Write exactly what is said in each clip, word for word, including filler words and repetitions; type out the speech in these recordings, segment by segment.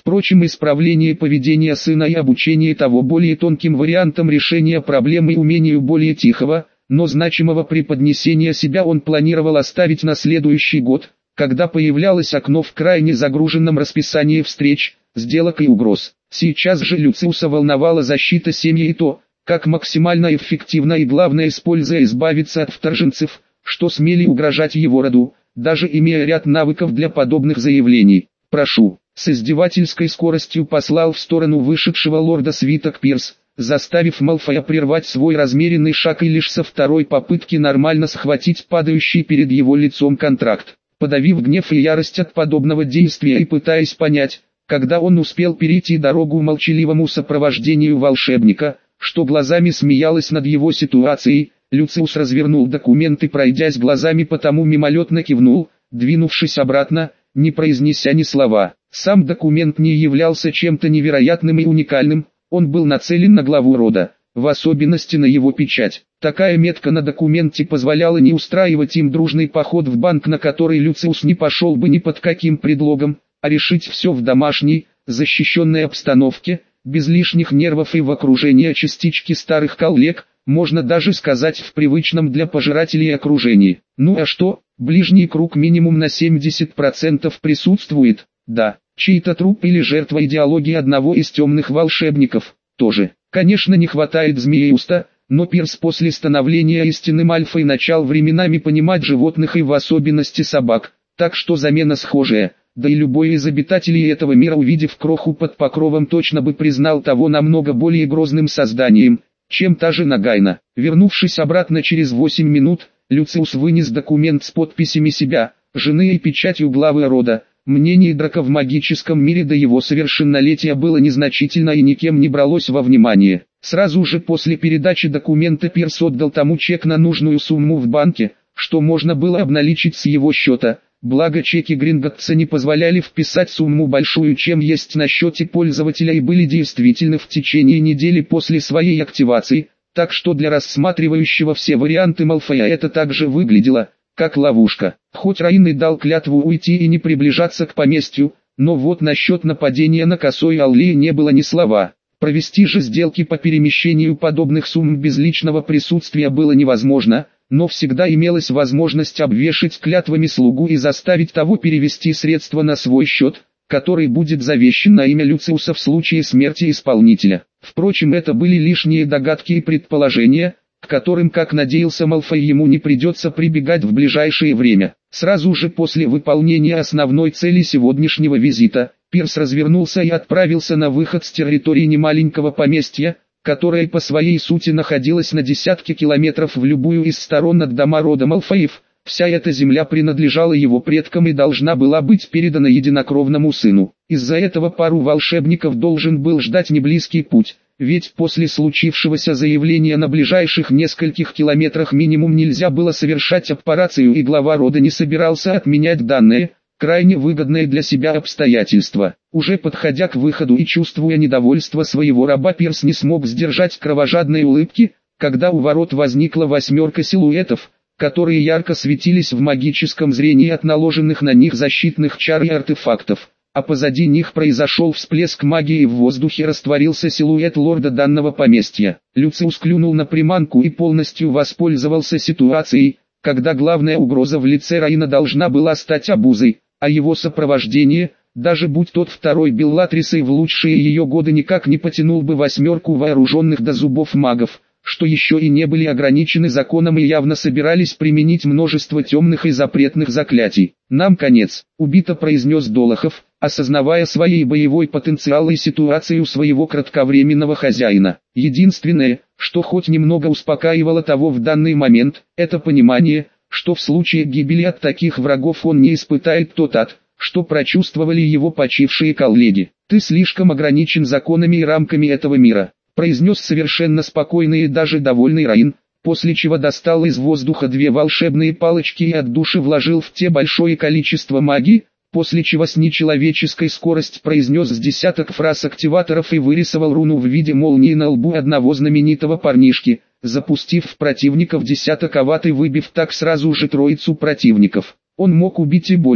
Впрочем, исправление поведения сына и обучение того более тонким вариантам решения проблемы и умению более тихого, но значимого преподнесения себя он планировал оставить на следующий год, когда появлялось окно в крайне загруженном расписании встреч, сделок и угроз. Сейчас же Люциуса волновала защита семьи и то, как максимально эффективно и главное используя избавиться от вторженцев, что смели угрожать его роду, даже имея ряд навыков для подобных заявлений. «Прошу», с издевательской скоростью послал в сторону вышедшего лорда свиток Пирс, заставив Малфоя прервать свой размеренный шаг и лишь со второй попытки нормально схватить падающий перед его лицом контракт. Подавив гнев и ярость от подобного действия и пытаясь понять, когда он успел перейти дорогу молчаливому сопровождению волшебника, что глазами смеялась над его ситуацией, Люциус развернул документ и, пройдясь глазами по тому, мимолетно кивнул, двинувшись обратно, не произнеся ни слова. Сам документ не являлся чем-то невероятным и уникальным, он был нацелен на главу рода, в особенности на его печать. Такая метка на документе позволяла не устраивать им дружный поход в банк, на который Люциус не пошел бы ни под каким предлогом, а решить все в домашней, защищенной обстановке, без лишних нервов и в окружении частички старых коллег, можно даже сказать в привычном для пожирателей окружении. Ну а что, ближний круг минимум на семьдесят процентов присутствует, да, чей-то труп или жертва идеологии одного из темных волшебников, тоже. Конечно, не хватает Змееуста, но Пирс после становления истинным альфой начал временами понимать животных и в особенности собак, так что замена схожая. Да и любой из обитателей этого мира, увидев кроху под покровом, точно бы признал того намного более грозным созданием, чем та же Нагайна. Вернувшись обратно через восемь минут, Люциус вынес документ с подписями себя, жены и печатью главы рода. Мнение Драка в магическом мире до его совершеннолетия было незначительно и никем не бралось во внимание. Сразу же после передачи документа Пирс отдал тому чек на нужную сумму в банке, что можно было обналичить с его счета. Благо чеки Гринготтса не позволяли вписать сумму большую, чем есть на счете пользователя, и были действительны в течение недели после своей активации, так что для рассматривающего все варианты Малфоя это также выглядело, как ловушка. Хоть Раин и дал клятву уйти и не приближаться к поместью, но вот насчет нападения на Косой Аллее не было ни слова. Провести же сделки по перемещению подобных сумм без личного присутствия было невозможно, но всегда имелась возможность обвешать клятвами слугу и заставить того перевести средства на свой счет, который будет завещен на имя Люциуса в случае смерти исполнителя. Впрочем, это были лишние догадки и предположения, к которым, как надеялся Малфой, ему не придется прибегать в ближайшее время. Сразу же после выполнения основной цели сегодняшнего визита, Пирс развернулся и отправился на выход с территории немаленького поместья, которое по своей сути находилось на десятки километров в любую из сторон от дома рода Малфоев. Вся эта земля принадлежала его предкам и должна была быть передана единокровному сыну. Из-за этого пару волшебников должен был ждать неблизкий путь, ведь после случившегося заявления на ближайших нескольких километрах минимум нельзя было совершать операцию, и глава рода не собирался отменять данное, крайне выгодное для себя обстоятельство. Уже подходя к выходу и чувствуя недовольство своего раба, Пирс не смог сдержать кровожадной улыбки, когда у ворот возникла восьмерка силуэтов, которые ярко светились в магическом зрении от наложенных на них защитных чар и артефактов, а позади них произошел всплеск магии и в воздухе растворился силуэт лорда данного поместья. Люциус клюнул на приманку и полностью воспользовался ситуацией, когда главная угроза в лице Раина должна была стать обузой, а его сопровождение, даже будь тот второй Беллатрисой в лучшие ее годы, никак не потянул бы восьмерку вооруженных до зубов магов, что еще и не были ограничены законом и явно собирались применить множество темных и запретных заклятий. «Нам конец», — убито произнес Долохов, осознавая своей боевой потенциал и ситуацию своего кратковременного хозяина. Единственное, что хоть немного успокаивало того в данный момент, это понимание, что в случае гибели от таких врагов он не испытает тот ад, что прочувствовали его почившие коллеги. «Ты слишком ограничен законами и рамками этого мира», — произнес совершенно спокойный и даже довольный Раин, после чего достал из воздуха две волшебные палочки и от души вложил в те большое количество магии, после чего с нечеловеческой скоростью произнес с десяток фраз активаторов и вырисовал руну в виде молнии на лбу одного знаменитого парнишки, запустив в противников десяток ават и выбив так сразу же троицу противников. Он мог убить и больше,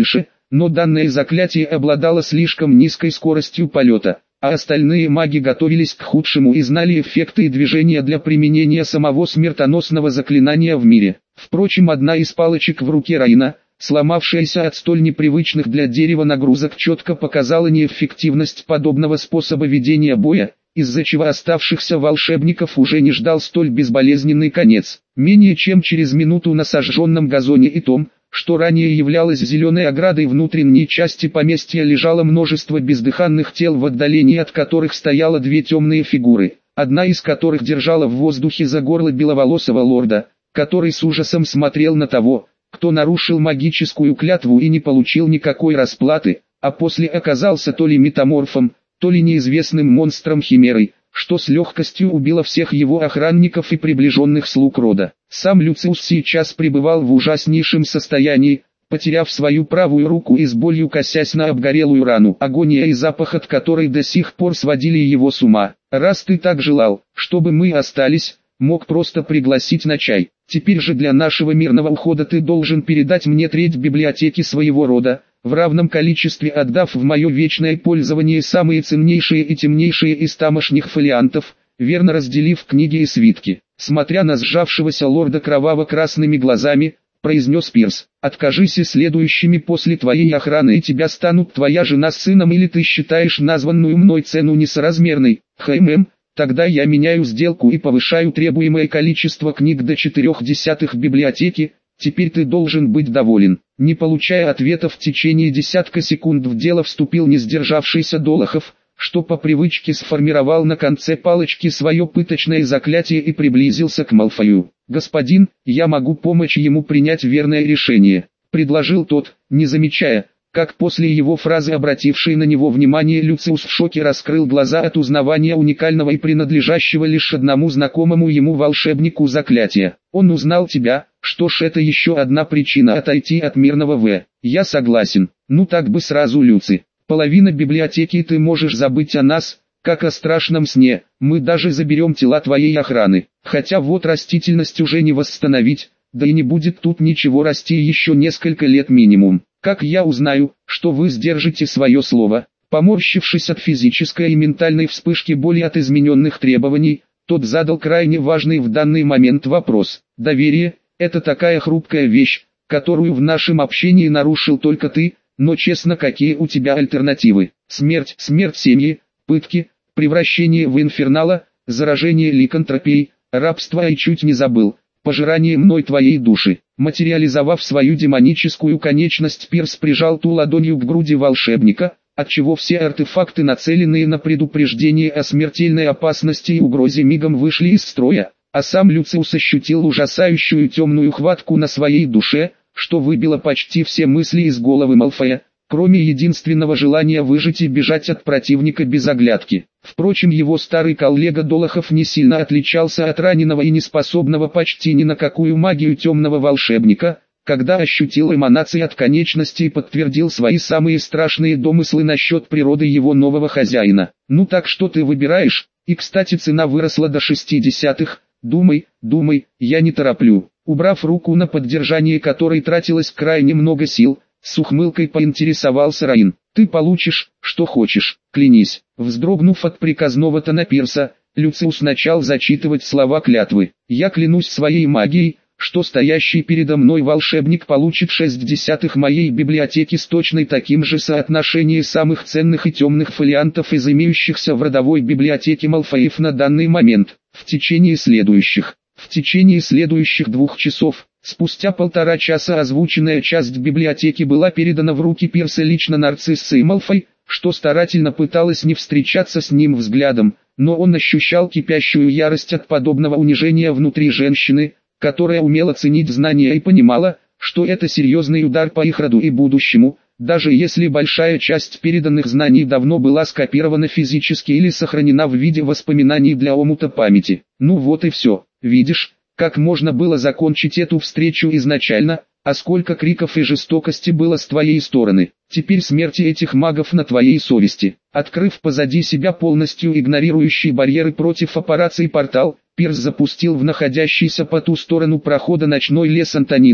но данное заклятие обладало слишком низкой скоростью полета, а остальные маги готовились к худшему и знали эффекты и движения для применения самого смертоносного заклинания в мире. Впрочем, одна из палочек в руке Раина, сломавшаяся от столь непривычных для дерева нагрузок, четко показала неэффективность подобного способа ведения боя, из-за чего оставшихся волшебников уже не ждал столь безболезненный конец. Менее чем через минуту на сожженном газоне и том, что ранее являлось зеленой оградой внутренней части поместья, лежало множество бездыханных тел, в отдалении от которых стояло две темные фигуры, одна из которых держала в воздухе за горло беловолосого лорда, который с ужасом смотрел на того, кто нарушил магическую клятву и не получил никакой расплаты, а после оказался то ли метаморфом, то ли неизвестным монстром-химерой, что с легкостью убило всех его охранников и приближенных слуг рода. Сам Люциус сейчас пребывал в ужаснейшем состоянии, потеряв свою правую руку и с болью косясь на обгорелую рану, агония и запах от которой до сих пор сводили его с ума. «Раз ты так желал, чтобы мы остались, мог просто пригласить на чай. Теперь же для нашего мирного ухода ты должен передать мне треть библиотеки своего рода, в равном количестве отдав в мое вечное пользование самые ценнейшие и темнейшие из тамошних фолиантов, верно разделив книги и свитки». Смотря на сжавшегося лорда кроваво-красными глазами, произнес Пирс: «Откажись, и следующими после твоей охраны и тебя станут твоя жена с сыном, или ты считаешь названную мной цену несоразмерной? Хм, тогда я меняю сделку и повышаю требуемое количество книг до четырех десятых библиотеки, теперь ты должен быть доволен». Не получая ответа в течение десятка секунд, в дело вступил не сдержавшийся Долохов, что по привычке сформировал на конце палочки свое пыточное заклятие и приблизился к Малфою. «Господин, я могу помочь ему принять верное решение», — предложил тот, не замечая, как после его фразы обративший на него внимание Люциус в шоке раскрыл глаза от узнавания уникального и принадлежащего лишь одному знакомому ему волшебнику заклятия. «Он узнал тебя, что ж, это еще одна причина отойти от мирного В. Я согласен. Ну так бы сразу, Люци. Половина библиотеки, ты можешь забыть о нас, как о страшном сне, мы даже заберем тела твоей охраны. Хотя вот растительность уже не восстановить, да и не будет тут ничего расти еще несколько лет минимум. Как я узнаю, что вы сдержите свое слово?» Поморщившись от физической и ментальной вспышки боли от измененных требований, тот задал крайне важный в данный момент вопрос. «Доверие – это такая хрупкая вещь, которую в нашем общении нарушил только ты, но честно, какие у тебя альтернативы? Смерть, смерть семьи, пытки, превращение в инфернала, заражение ликантропией, рабство и чуть не забыл, пожирание мной твоей души». Материализовав свою демоническую конечность, Пирс прижал ту ладонью к груди волшебника, отчего все артефакты, нацеленные на предупреждение о смертельной опасности и угрозе, мигом вышли из строя, а сам Люциус ощутил ужасающую темную хватку на своей душе, что выбило почти все мысли из головы Малфоя, кроме единственного желания выжить и бежать от противника без оглядки. Впрочем, его старый коллега Долохов не сильно отличался от раненого и неспособного почти ни на какую магию темного волшебника, когда ощутил эманации от конечности и подтвердил свои самые страшные домыслы насчет природы его нового хозяина. «Ну так что ты выбираешь? И кстати, цена выросла до шестидесятых, думай, думай, я не тороплю». Убрав руку, на поддержание которой тратилось крайне много сил, с ухмылкой поинтересовался Раин: «Ты получишь, что хочешь, клянись». Вздрогнув от приказного тона Пирса, Люциус начал зачитывать слова клятвы. «Я клянусь своей магией, что стоящий передо мной волшебник получит шесть десятых моей библиотеки с точной таким же соотношением самых ценных и темных фолиантов из имеющихся в родовой библиотеке Малфоев на данный момент, в течение следующих, в течение следующих двух часов». Спустя полтора часа озвученная часть библиотеки была передана в руки Пирса лично Нарциссой Малфой, что старательно пыталась не встречаться с ним взглядом, но он ощущал кипящую ярость от подобного унижения внутри женщины, которая умела ценить знания и понимала, что это серьезный удар по их роду и будущему, даже если большая часть переданных знаний давно была скопирована физически или сохранена в виде воспоминаний для омута памяти. «Ну вот и все, видишь, как можно было закончить эту встречу изначально, а сколько криков и жестокости было с твоей стороны. Теперь смерти этих магов на твоей совести». Открыв позади себя полностью игнорирующий барьеры против операции портал, Пирс запустил в находящийся по ту сторону прохода ночной лес Антонина,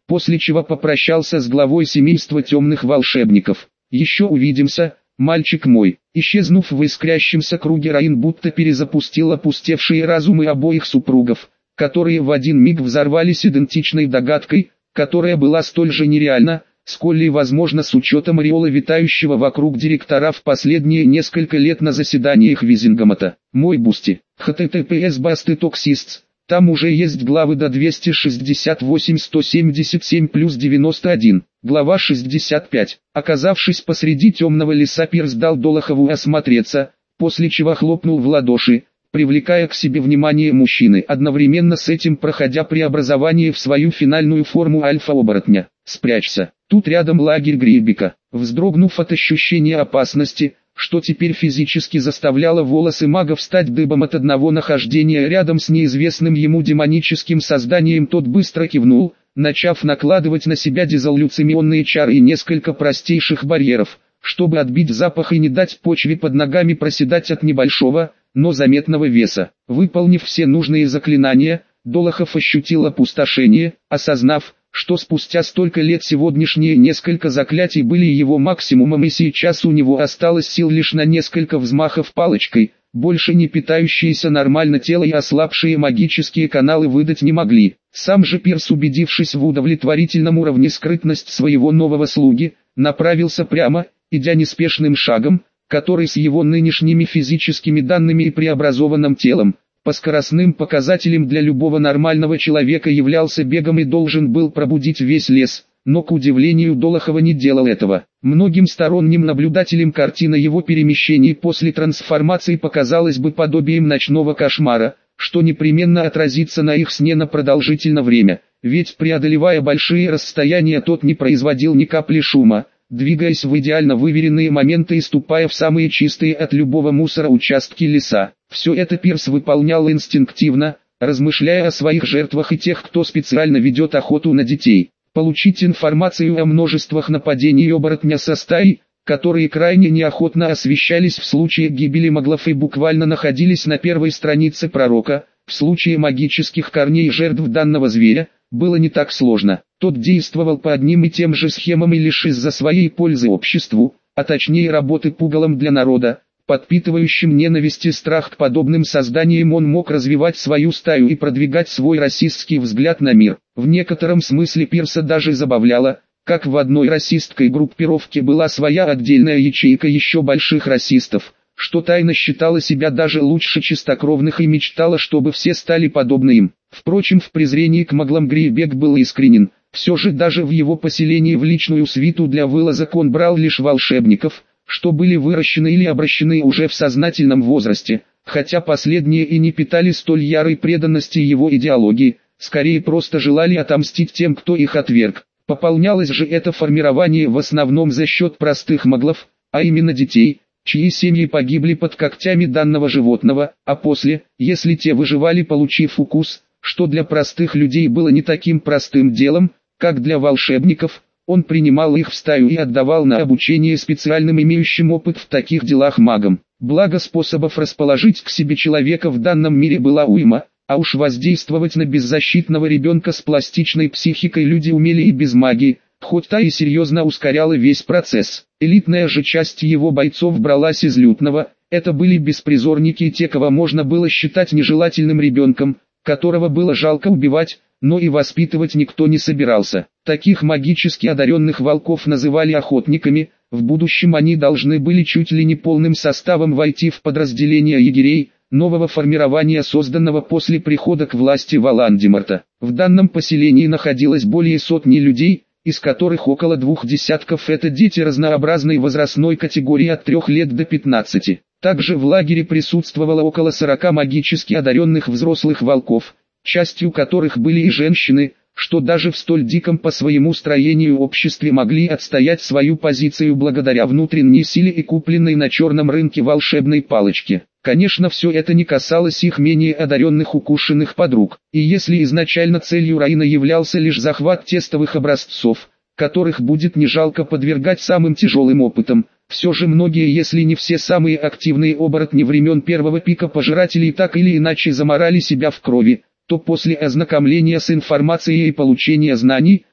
после чего попрощался с главой семейства темных волшебников. «Еще увидимся, мальчик мой». Исчезнув в искрящемся круге, Раин будто перезапустил опустевшие разумы обоих супругов, которые в один миг взорвались идентичной догадкой, которая была столь же нереальна, сколь и возможно с учетом ореола витающего вокруг директора в последние несколько лет на заседаниях Визингамата. Мой Бусти. эйч ти ти пи эс Басты Токсистс. Там уже есть главы до двести шестьдесят восемь сто семьдесят семь плюс девяносто один. Глава шестьдесят пять. Оказавшись посреди темного леса, Пирс дал Долохову осмотреться, после чего хлопнул в ладоши, привлекая к себе внимание мужчины, одновременно с этим проходя преобразование в свою финальную форму альфа-оборотня. «Спрячься, тут рядом лагерь Грейбека». Вздрогнув от ощущения опасности, что теперь физически заставляло волосы мага встать дыбом от одного нахождения рядом с неизвестным ему демоническим созданием, тот быстро кивнул, начав накладывать на себя дезолюционные чары и несколько простейших барьеров, чтобы отбить запах и не дать почве под ногами проседать от небольшого, но заметного веса. Выполнив все нужные заклинания, Долохов ощутил опустошение, осознав, что спустя столько лет сегодняшние несколько заклятий были его максимумом, и сейчас у него осталось сил лишь на несколько взмахов палочкой, больше не питающиеся нормально тело и ослабшие магические каналы выдать не могли. Сам же Пирс, убедившись в удовлетворительном уровне скрытность своего нового слуги, направился прямо, идя неспешным шагом, который с его нынешними физическими данными и преобразованным телом, по скоростным показателям для любого нормального человека являлся бегом и должен был пробудить весь лес, но к удивлению Долохова не делал этого. Многим сторонним наблюдателям картина его перемещений после трансформации показалась бы подобием ночного кошмара, что непременно отразится на их сне на продолжительное время, ведь преодолевая большие расстояния тот не производил ни капли шума, двигаясь в идеально выверенные моменты и ступая в самые чистые от любого мусора участки леса. Все это Пирс выполнял инстинктивно, размышляя о своих жертвах и тех, кто специально ведет охоту на детей. Получить информацию о множествах нападений оборотня со стаи, которые крайне неохотно освещались в случае гибели маглов и буквально находились на первой странице пророка, в случае магических корней жертв данного зверя, было не так сложно. Тот действовал по одним и тем же схемам и лишь из-за своей пользы обществу, а точнее работы пугалом для народа, подпитывающим ненависть и страх к подобным созданиям, он мог развивать свою стаю и продвигать свой расистский взгляд на мир. В некотором смысле Пирса даже забавляло, как в одной расистской группировке была своя отдельная ячейка еще больших расистов, что тайно считала себя даже лучше чистокровных и мечтала, чтобы все стали подобны им. Впрочем, в презрении к маглам Грейбек был искренен, все же даже в его поселении в личную свиту для вылазок он брал лишь волшебников, что были выращены или обращены уже в сознательном возрасте, хотя последние и не питали столь ярой преданности его идеологии, скорее просто желали отомстить тем, кто их отверг. Пополнялось же это формирование в основном за счет простых маглов, а именно детей, чьи семьи погибли под когтями данного животного, а после, если те выживали, получив укус, что для простых людей было не таким простым делом, как для волшебников, он принимал их в стаю и отдавал на обучение специальным имеющим опыт в таких делах магам. Благо способов расположить к себе человека в данном мире была уйма, а уж воздействовать на беззащитного ребенка с пластичной психикой люди умели и без магии, хоть та и серьезно ускоряла весь процесс. Элитная же часть его бойцов бралась из лютного, это были беспризорники и те, кого можно было считать нежелательным ребенком, которого было жалко убивать, но и воспитывать никто не собирался. Таких магически одаренных волков называли охотниками, в будущем они должны были чуть ли не полным составом войти в подразделение егерей, нового формирования, созданного после прихода к власти Волан-де-Морта. В данном поселении находилось более сотни людей, из которых около двух десятков это дети разнообразной возрастной категории от трех лет до пятнадцати. Также в лагере присутствовало около сорока магически одаренных взрослых волков, частью которых были и женщины, что даже в столь диком по своему строению обществе могли отстоять свою позицию благодаря внутренней силе и купленной на черном рынке волшебной палочке. Конечно, все это не касалось их менее одаренных укушенных подруг, и если изначально целью Раина являлся лишь захват тестовых образцов, которых будет не жалко подвергать самым тяжелым опытам, все же многие, если не все самые активные оборотни времен первого пика пожирателей так или иначе заморали себя в крови, то после ознакомления с информацией и получения знаний,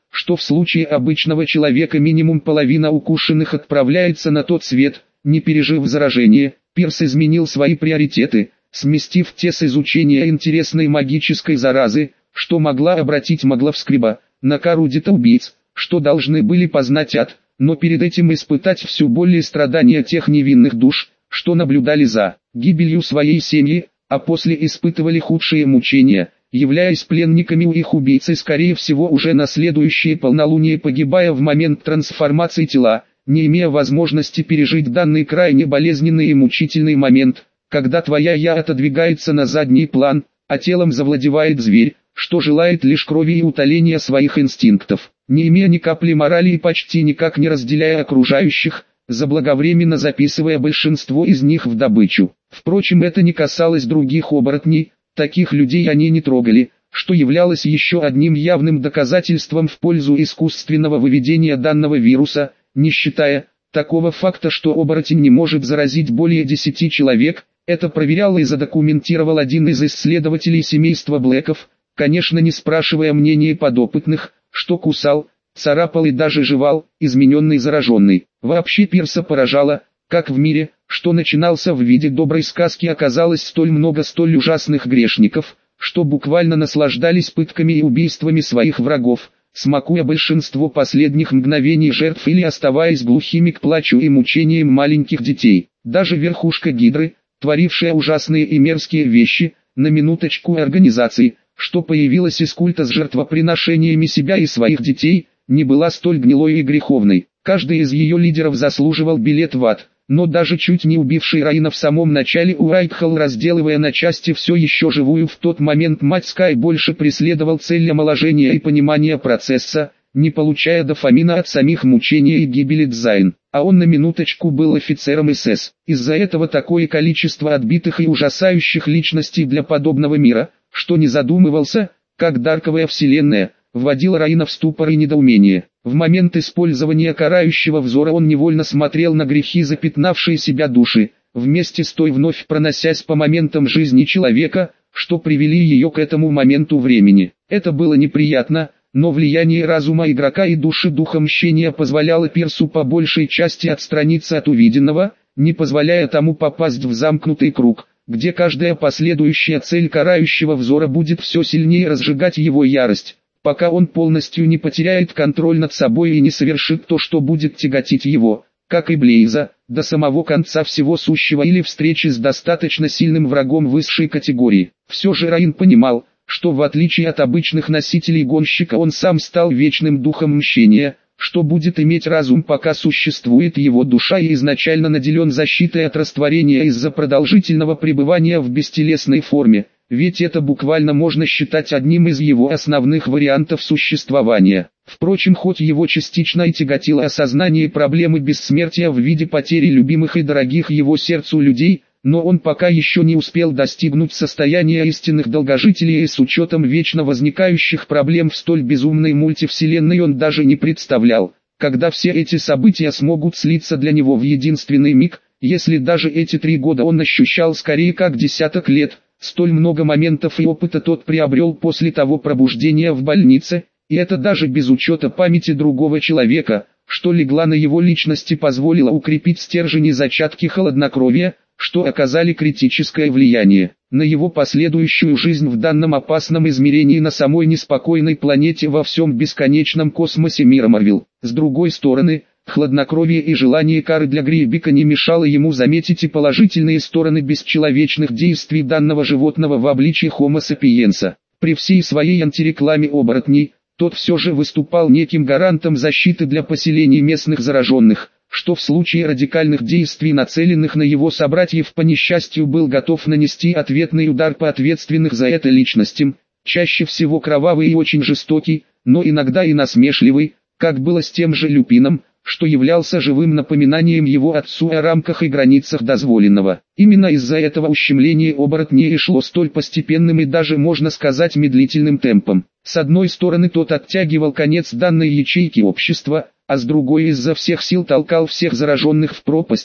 что в случае обычного человека минимум половина укушенных отправляется на тот свет, не пережив заражение. Пирс изменил свои приоритеты, сместив те с изучения интересной магической заразы, что могла обратить Магловскриба, на карудита убийц, что должны были познать ад, но перед этим испытать все боли и страдания тех невинных душ, что наблюдали за гибелью своей семьи, а после испытывали худшие мучения, являясь пленниками у их убийцы, скорее всего уже на следующее полнолуние, погибая в момент трансформации тела, не имея возможности пережить данный крайне болезненный и мучительный момент, когда твоя «я» отодвигается на задний план, а телом завладевает зверь, что желает лишь крови и утоления своих инстинктов, не имея ни капли морали и почти никак не разделяя окружающих, заблаговременно записывая большинство из них в добычу. Впрочем, это не касалось других оборотней, таких людей они не трогали, что являлось еще одним явным доказательством в пользу искусственного выведения данного вируса, не считая такого факта, что оборотень не может заразить более десяти человек. Это проверял и задокументировал один из исследователей семейства Блэков, конечно не спрашивая мнения подопытных, что кусал, царапал и даже жевал измененный зараженный. Вообще Пирса поражало, как в мире, что начинался в виде доброй сказки, оказалось столь много столь ужасных грешников, что буквально наслаждались пытками и убийствами своих врагов, смакуя большинство последних мгновений жертв или оставаясь глухими к плачу и мучениям маленьких детей. Даже верхушка Гидры, творившая ужасные и мерзкие вещи, на минуточку организации, что появилась из культа с жертвоприношениями себя и своих детей, не была столь гнилой и греховной. Каждый из ее лидеров заслуживал билет в ад, но даже чуть не убивший Раина в самом начале Уайтхолл, разделывая на части все еще живую в тот момент мать Скай, больше преследовал цель омоложения и понимания процесса, не получая дофамина от самих мучений и гибели Дзайн. А он на минуточку был офицером эс эс. Из-за этого такое количество отбитых и ужасающих личностей для подобного мира, что не задумывался, как дарковая вселенная, вводил Раина в ступор и недоумение. В момент использования карающего взора он невольно смотрел на грехи, запятнавшие себя души, вместе с той вновь проносясь по моментам жизни человека, что привели ее к этому моменту времени. Это было неприятно, но влияние разума игрока и души духа мщения позволяло Пирсу по большей части отстраниться от увиденного, не позволяя тому попасть в замкнутый круг, где каждая последующая цель карающего взора будет все сильнее разжигать его ярость, пока он полностью не потеряет контроль над собой и не совершит то, что будет тяготить его, как и Блейза, до самого конца всего сущего или встречи с достаточно сильным врагом высшей категории. Все же Раин понимал, что в отличие от обычных носителей гонщика он сам стал вечным духом мщения, что будет иметь разум, пока существует его душа, и изначально наделен защитой от растворения из-за продолжительного пребывания в бестелесной форме, ведь это буквально можно считать одним из его основных вариантов существования. Впрочем, хоть его частично и тяготило осознание проблемы бессмертия в виде потери любимых и дорогих его сердцу людей, но он пока еще не успел достигнуть состояния истинных долгожителей, и с учетом вечно возникающих проблем в столь безумной мультивселенной он даже не представлял, когда все эти события смогут слиться для него в единственный миг, если даже эти три года он ощущал скорее как десяток лет. Столь много моментов и опыта тот приобрел после того пробуждения в больнице, и это даже без учета памяти другого человека, что легла на его личности, позволило укрепить стержень и зачатки хладнокровия, что оказали критическое влияние на его последующую жизнь в данном опасном измерении на самой неспокойной планете во всем бесконечном космосе мира Марвел. С другой стороны, хладнокровие и желание кары для Грейбика не мешало ему заметить и положительные стороны бесчеловечных действий данного животного в обличии Homo sapiens. При всей своей антирекламе оборотней, тот все же выступал неким гарантом защиты для поселений местных зараженных, что в случае радикальных действий, нацеленных на его собратьев, по несчастью был готов нанести ответный удар по ответственных за это личностям, чаще всего кровавый и очень жестокий, но иногда и насмешливый, как было с тем же Люпином, что являлся живым напоминанием его отцу о рамках и границах дозволенного. Именно из-за этого ущемление оборотней шло столь постепенным и даже, можно сказать, медлительным темпом. С одной стороны, тот оттягивал конец данной ячейки общества, а с другой из-за всех сил толкал всех зараженных в пропасть,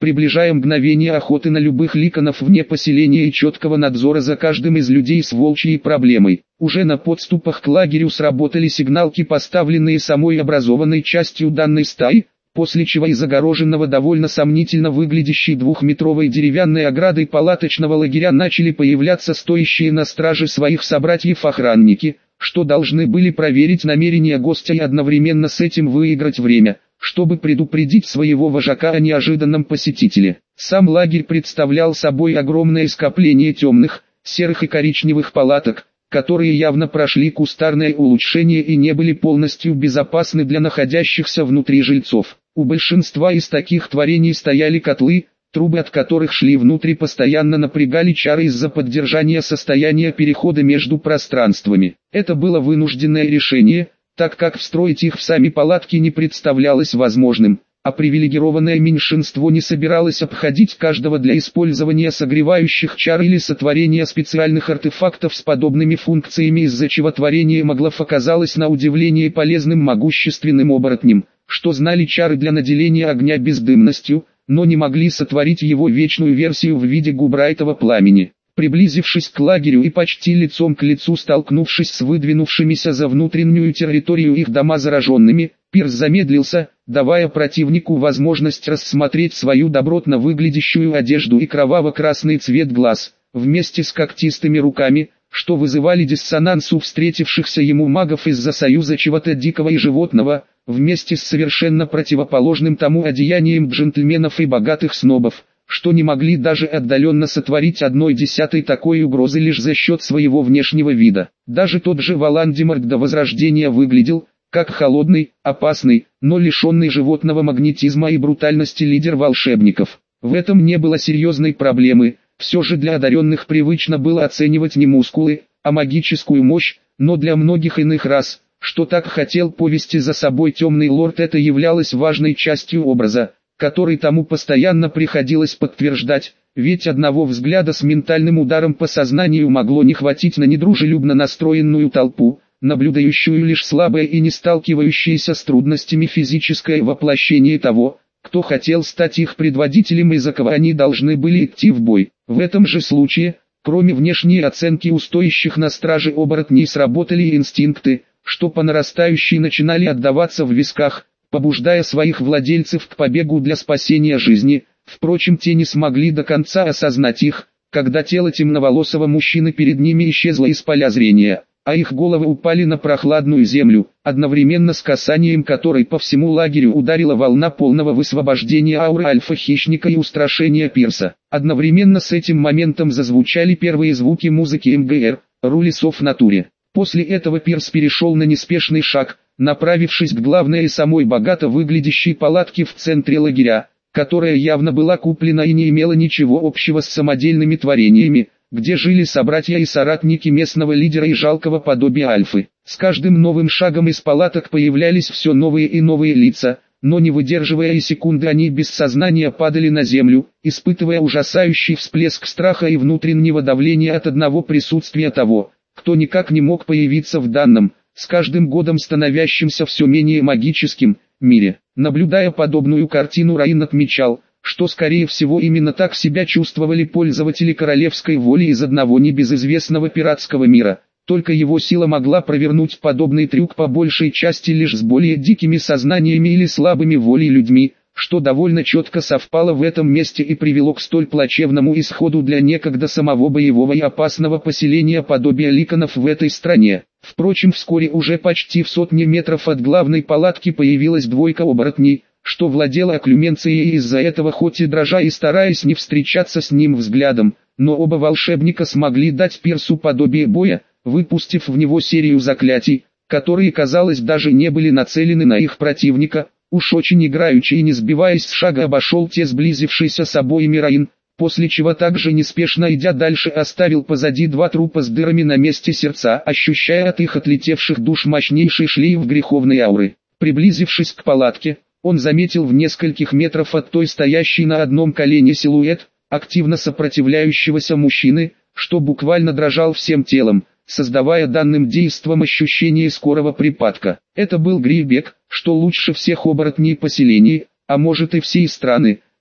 приближая мгновение охоты на любых ликанов вне поселения и четкого надзора за каждым из людей с волчьей проблемой. Уже на подступах к лагерю сработали сигналки, поставленные самой образованной частью данной стаи, после чего из загороженного довольно сомнительно выглядящей двухметровой деревянной оградой палаточного лагеря начали появляться стоящие на страже своих собратьев охранники, что должны были проверить намерения гостя и одновременно с этим выиграть время, чтобы предупредить своего вожака о неожиданном посетителе. Сам лагерь представлял собой огромное скопление темных, серых и коричневых палаток, которые явно прошли кустарное улучшение и не были полностью безопасны для находящихся внутри жильцов. У большинства из таких творений стояли котлы, трубы от которых шли внутрь и постоянно напрягали чары из-за поддержания состояния перехода между пространствами. Это было вынужденное решение, так как встроить их в сами палатки не представлялось возможным, а привилегированное меньшинство не собиралось обходить каждого для использования согревающих чар или сотворения специальных артефактов с подобными функциями, из-за чего творение Маглов оказалось на удивление полезным могущественным оборотнем, что знали чары для наделения огня бездымностью, но не могли сотворить его вечную версию в виде губрайтового пламени. Приблизившись к лагерю и почти лицом к лицу столкнувшись с выдвинувшимися за внутреннюю территорию их дома зараженными, Пирс замедлился, давая противнику возможность рассмотреть свою добротно выглядящую одежду и кроваво-красный цвет глаз, вместе с когтистыми руками, что вызывали диссонанс у встретившихся ему магов из-за союза чего-то дикого и животного, вместе с совершенно противоположным тому одеянием джентльменов и богатых снобов, что не могли даже отдаленно сотворить одной десятой такой угрозы лишь за счет своего внешнего вида. Даже тот же Волан-де-Морт до Возрождения выглядел, как холодный, опасный, но лишенный животного магнетизма и брутальности лидер волшебников. В этом не было серьезной проблемы, все же для одаренных привычно было оценивать не мускулы, а магическую мощь, но для многих иных рас, что так хотел повести за собой темный лорд, это являлось важной частью образа, который тому постоянно приходилось подтверждать, ведь одного взгляда с ментальным ударом по сознанию могло не хватить на недружелюбно настроенную толпу, наблюдающую лишь слабое и не сталкивающееся с трудностями физическое воплощение того, кто хотел стать их предводителем и за кого они должны были идти в бой. В этом же случае, кроме внешней оценки у стоящих на страже оборотней, сработали инстинкты, что по нарастающей начинали отдаваться в висках, побуждая своих владельцев к побегу для спасения жизни. Впрочем, те не смогли до конца осознать их, когда тело темноволосого мужчины перед ними исчезло из поля зрения, а их головы упали на прохладную землю, одновременно с касанием которой по всему лагерю ударила волна полного высвобождения ауры альфа-хищника и устрашения Пирса. Одновременно с этим моментом зазвучали первые звуки музыки эм гэ эр, Rules of Nature. После этого Пирс перешел на неспешный шаг, направившись к главной и самой богато выглядящей палатке в центре лагеря, которая явно была куплена и не имела ничего общего с самодельными творениями, где жили собратья и соратники местного лидера и жалкого подобия Альфы. С каждым новым шагом из палаток появлялись все новые и новые лица, но не выдерживая и секунды они без сознания падали на землю, испытывая ужасающий всплеск страха и внутреннего давления от одного присутствия того, кто никак не мог появиться в данном, с каждым годом становящимся все менее магическим, мире. Наблюдая подобную картину, Раин отмечал, что скорее всего именно так себя чувствовали пользователи королевской воли из одного небезызвестного пиратского мира, только его сила могла провернуть подобный трюк по большей части лишь с более дикими сознаниями или слабыми волей людьми, что довольно четко совпало в этом месте и привело к столь плачевному исходу для некогда самого боевого и опасного поселения подобия ликанов в этой стране. Впрочем, вскоре уже почти в сотне метров от главной палатки появилась двойка оборотней, что владела окклюменцией, и из-за этого, хоть и дрожа и стараясь не встречаться с ним взглядом, но оба волшебника смогли дать Пирсу подобие боя, выпустив в него серию заклятий, которые, казалось, даже не были нацелены на их противника. Уж очень играючи и не сбиваясь с шага обошел те сблизившийся с обоими Раин, после чего также неспешно идя дальше оставил позади два трупа с дырами на месте сердца, ощущая от их отлетевших душ мощнейший шлейф греховной ауры. Приблизившись к палатке, он заметил в нескольких метрах от той стоящей на одном колене силуэт, активно сопротивляющегося мужчины, что буквально дрожал всем телом, создавая данным действом ощущение скорого припадка. Это был Грейбек, что лучше всех оборотней поселений, а может и всей страны,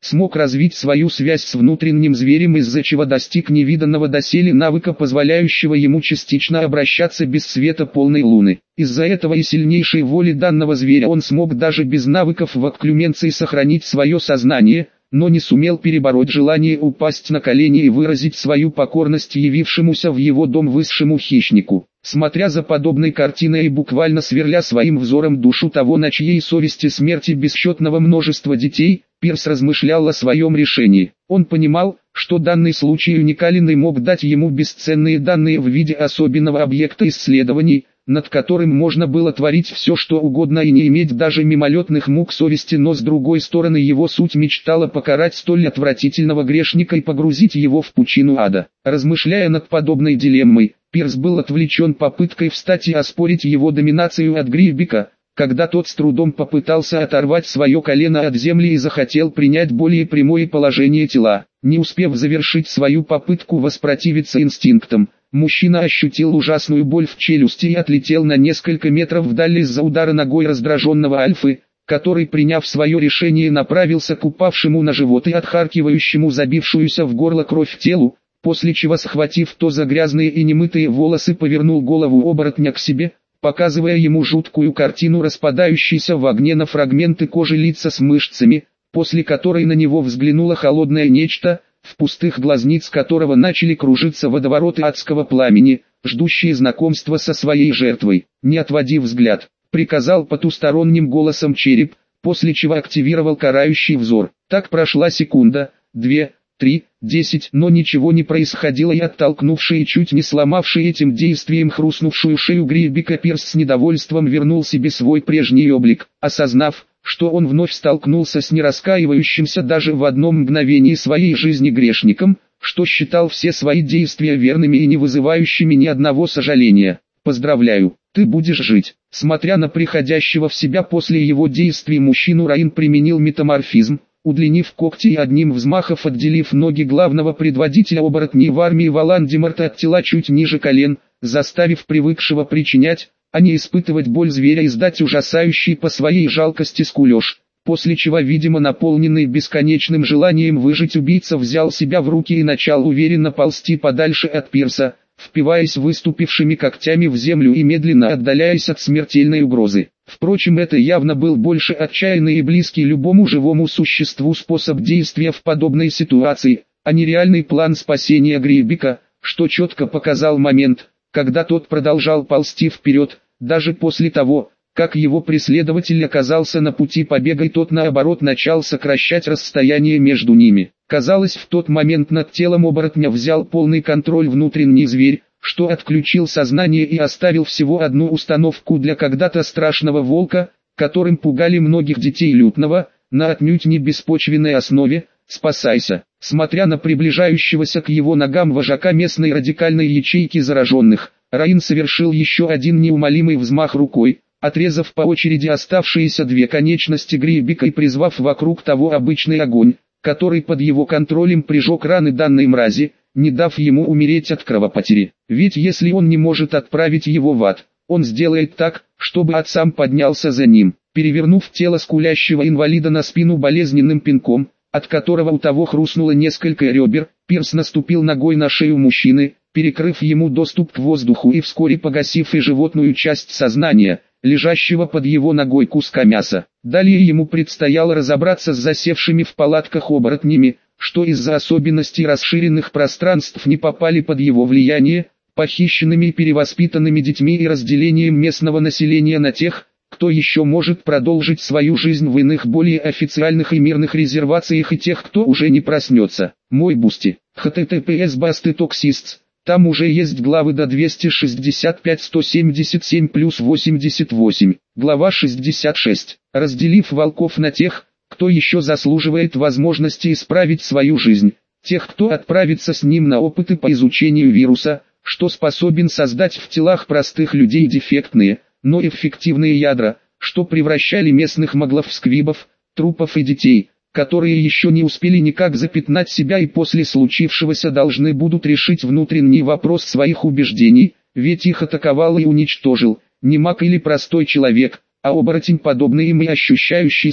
смог развить свою связь с внутренним зверем, из-за чего достиг невиданного доселе навыка, позволяющего ему частично обращаться без света полной луны. Из-за этого и сильнейшей воли данного зверя он смог даже без навыков в окклюменции сохранить свое сознание, но не сумел перебороть желание упасть на колени и выразить свою покорность явившемуся в его дом высшему хищнику. Смотря за подобной картиной и буквально сверля своим взором душу того, на чьей совести смерти бесчетного множества детей, Пирс размышлял о своем решении. Он понимал, что данный случай уникален и мог дать ему бесценные данные в виде особенного объекта исследований, над которым можно было творить все что угодно и не иметь даже мимолетных мук совести, но с другой стороны его суть мечтала покарать столь отвратительного грешника и погрузить его в пучину ада. Размышляя над подобной дилеммой, Пирс был отвлечен попыткой встать и оспорить его доминацию от Грейбека, когда тот с трудом попытался оторвать свое колено от земли и захотел принять более прямое положение тела. Не успев завершить свою попытку воспротивиться инстинктам, мужчина ощутил ужасную боль в челюсти и отлетел на несколько метров вдаль из-за удара ногой раздраженного Альфы, который, приняв свое решение, направился к упавшему на живот и отхаркивающему забившуюся в горло кровь телу, после чего, схватив то за грязные и немытые волосы, повернул голову оборотня к себе, показывая ему жуткую картину распадающейся в огне на фрагменты кожи лица с мышцами, после которой на него взглянуло холодное нечто, в пустых глазниц которого начали кружиться водовороты адского пламени, ждущие знакомства со своей жертвой. Не отводи взгляд, приказал потусторонним голосом череп, после чего активировал карающий взор. Так прошла секунда, две, три, десять, но ничего не происходило, и оттолкнувший и чуть не сломавший этим действием хрустнувшую шею Грейбека Пирс с недовольством вернул себе свой прежний облик, осознав, что он вновь столкнулся с нераскаивающимся даже в одном мгновении своей жизни грешником, что считал все свои действия верными и не вызывающими ни одного сожаления. «Поздравляю, ты будешь жить». Смотря на приходящего в себя после его действий мужчину, Раин применил метаморфизм, удлинив когти и одним взмахом отделив ноги главного предводителя оборотней в армии Волан-де-Морта от тела чуть ниже колен, заставив привыкшего причинять, а не испытывать боль зверя издать ужасающий по своей жалкости скулеж, после чего, видимо наполненный бесконечным желанием выжить, убийца взял себя в руки и начал уверенно ползти подальше от Пирса, впиваясь выступившими когтями в землю и медленно отдаляясь от смертельной угрозы. Впрочем, это явно был больше отчаянный и близкий любому живому существу способ действия в подобной ситуации, а не реальный план спасения Грейбека, что четко показал момент, когда тот продолжал ползти вперед, даже после того, как его преследователь оказался на пути побега, и тот наоборот начал сокращать расстояние между ними. Казалось, в тот момент над телом оборотня взял полный контроль внутренний зверь, что отключил сознание и оставил всего одну установку для когда-то страшного волка, которым пугали многих детей лютного, на отнюдь не беспочвенной основе: «Спасайся». Смотря на приближающегося к его ногам вожака местной радикальной ячейки зараженных, Раин совершил еще один неумолимый взмах рукой, отрезав по очереди оставшиеся две конечности Грейбека и призвав вокруг того обычный огонь, который под его контролем прижег раны данной мрази, не дав ему умереть от кровопотери. Ведь если он не может отправить его в ад, он сделает так, чтобы ад сам поднялся за ним. Перевернув тело скулящего инвалида на спину болезненным пинком, от которого у того хрустнуло несколько ребер, Пирс наступил ногой на шею мужчины, перекрыв ему доступ к воздуху и вскоре погасив и животную часть сознания, лежащего под его ногой куска мяса. Далее ему предстояло разобраться с засевшими в палатках оборотнями, что из-за особенностей расширенных пространств не попали под его влияние, похищенными и перевоспитанными детьми и разделением местного населения на тех, кто еще может продолжить свою жизнь в иных более официальных и мирных резервациях, и тех, кто уже не проснется. Мой Бусти. эйч ти ти пи эс басты токсистс. Там уже есть главы до двести шестьдесят пять сто семьдесят семь плюс восемьдесят восемь. Глава шестьдесят шесть. Разделив волков на тех, кто еще заслуживает возможности исправить свою жизнь, тех, кто отправится с ним на опыты по изучению вируса, что способен создать в телах простых людей дефектные, но эффективные ядра, что превращали местных моглов в сквибов, трупов и детей, которые еще не успели никак запятнать себя и после случившегося должны будут решить внутренний вопрос своих убеждений, ведь их атаковал и уничтожил не маг или простой человек, а оборотень, подобный им и ощущающийся,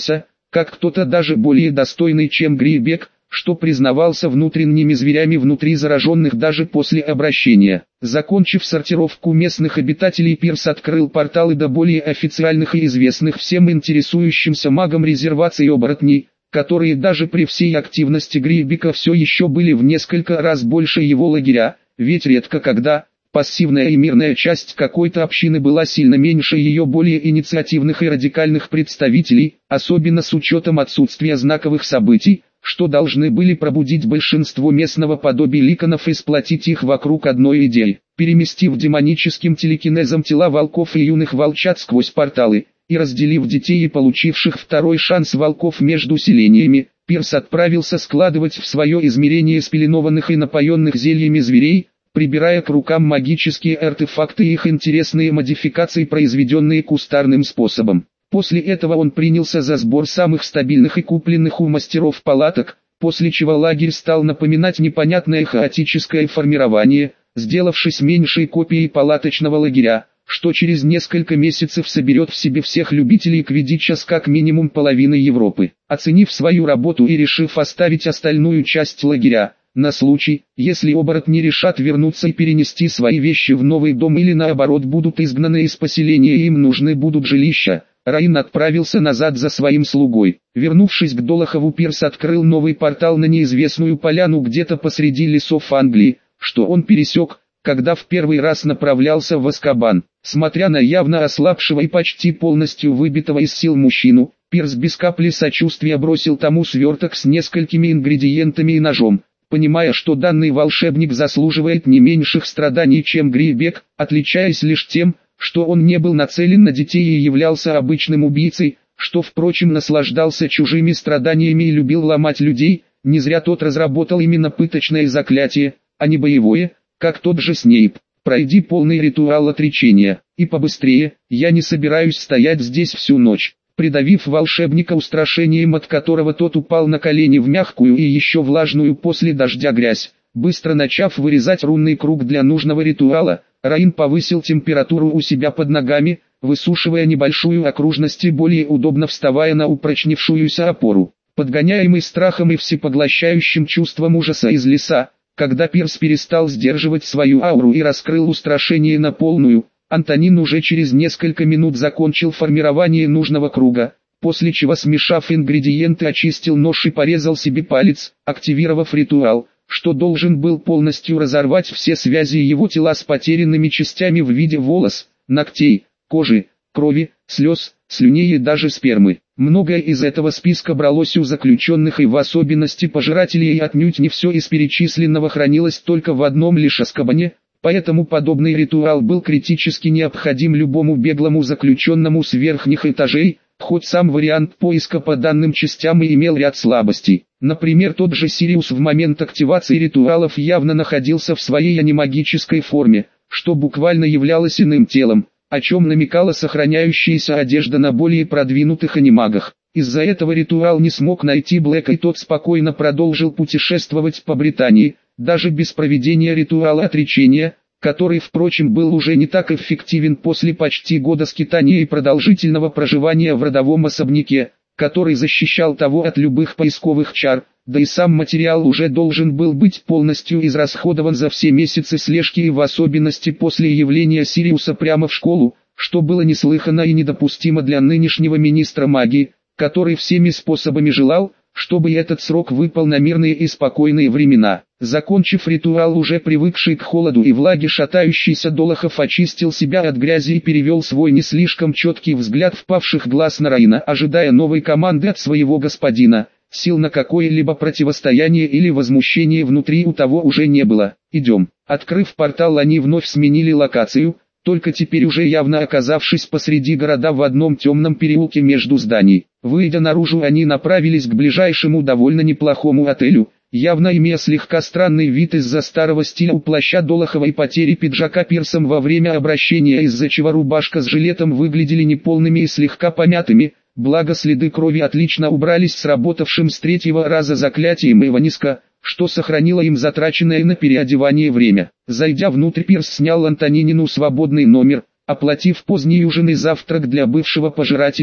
как кто-то даже более достойный, чем Грейбек, что признавался внутренними зверями внутри зараженных даже после обращения. Закончив сортировку местных обитателей, Пирс открыл порталы до более официальных и известных всем интересующимся магам резерваций оборотней, которые даже при всей активности Грейбека все еще были в несколько раз больше его лагеря, ведь редко когда пассивная и мирная часть какой-то общины была сильно меньше ее более инициативных и радикальных представителей, особенно с учетом отсутствия знаковых событий, что должны были пробудить большинство местного подобия ликанов и сплотить их вокруг одной идеи. Переместив демоническим телекинезом тела волков и юных волчат сквозь порталы, и разделив детей и получивших второй шанс волков между селениями, Пирс отправился складывать в свое измерение спеленованных и напоенных зельями зверей, прибирая к рукам магические артефакты и их интересные модификации, произведенные кустарным способом. После этого он принялся за сбор самых стабильных и купленных у мастеров палаток, после чего лагерь стал напоминать непонятное хаотическое формирование, сделавшись меньшей копией палаточного лагеря, что через несколько месяцев соберет в себе всех любителей квиддича с как минимум половины Европы. Оценив свою работу и решив оставить остальную часть лагеря, на случай, если оборотни решат вернуться и перенести свои вещи в новый дом или наоборот будут изгнаны из поселения и им нужны будут жилища, Раин отправился назад за своим слугой. Вернувшись к Долохову, Пирс открыл новый портал на неизвестную поляну где-то посреди лесов Англии, что он пересек, когда в первый раз направлялся в Азкабан. Смотря на явно ослабшего и почти полностью выбитого из сил мужчину, Пирс без капли сочувствия бросил тому сверток с несколькими ингредиентами и ножом. Понимая, что данный волшебник заслуживает не меньших страданий, чем Грейбек, отличаясь лишь тем, что он не был нацелен на детей и являлся обычным убийцей, что, впрочем, наслаждался чужими страданиями и любил ломать людей, не зря тот разработал именно пыточное заклятие, а не боевое, как тот же Снейп. Пройди полный ритуал отречения, и побыстрее, я не собираюсь стоять здесь всю ночь. Придавив волшебника устрашением, от которого тот упал на колени в мягкую и еще влажную после дождя грязь, быстро начав вырезать рунный круг для нужного ритуала, Раин повысил температуру у себя под ногами, высушивая небольшую окружность и более удобно вставая на упрочнившуюся опору. Подгоняемый страхом и всепоглощающим чувством ужаса из леса, когда Пирс перестал сдерживать свою ауру и раскрыл устрашение на полную, Антонин уже через несколько минут закончил формирование нужного круга, после чего, смешав ингредиенты, очистил нож и порезал себе палец, активировав ритуал, что должен был полностью разорвать все связи его тела с потерянными частями в виде волос, ногтей, кожи, крови, слез, слюней и даже спермы. Многое из этого списка бралось у заключенных и в особенности пожирателей, и отнюдь не все из перечисленного хранилось только в одном лишь Азкабане, поэтому подобный ритуал был критически необходим любому беглому заключенному с верхних этажей, хоть сам вариант поиска по данным частям и имел ряд слабостей. Например, тот же Сириус в момент активации ритуалов явно находился в своей анимагической форме, что буквально являлось иным телом, о чем намекала сохраняющаяся одежда на более продвинутых анимагах. Из-за этого ритуал не смог найти Блэка, и тот спокойно продолжил путешествовать по Британии, даже без проведения ритуала отречения, который, впрочем, был уже не так эффективен после почти года скитания и продолжительного проживания в родовом особняке, который защищал того от любых поисковых чар, да и сам материал уже должен был быть полностью израсходован за все месяцы слежки и в особенности после явления Сириуса прямо в школу, что было неслыханно и недопустимо для нынешнего министра магии, который всеми способами желал, чтобы этот срок выпал на мирные и спокойные времена. Закончив ритуал, уже привыкший к холоду и влаге, шатающийся Долохов очистил себя от грязи и перевел свой не слишком четкий взгляд впавших глаз на Раина, ожидая новой команды от своего господина. Сил на какое-либо противостояние или возмущение внутри у того уже не было. «Идем». Открыв портал, они вновь сменили локацию, только теперь уже явно оказавшись посреди города в одном темном переулке между зданий. Выйдя наружу, они направились к ближайшему довольно неплохому отелю, явно имея слегка странный вид из-за старого стиля у плаща Долохова и потери пиджака Пирсом во время обращения, из-за чего рубашка с жилетом выглядели неполными и слегка помятыми, благо следы крови отлично убрались с работавшим с третьего раза заклятием Иваниска, что сохранило им затраченное на переодевание время. Зайдя внутрь, Пирс снял Антонинину свободный номер, оплатив поздний ужин и завтрак для бывшего пожирателя,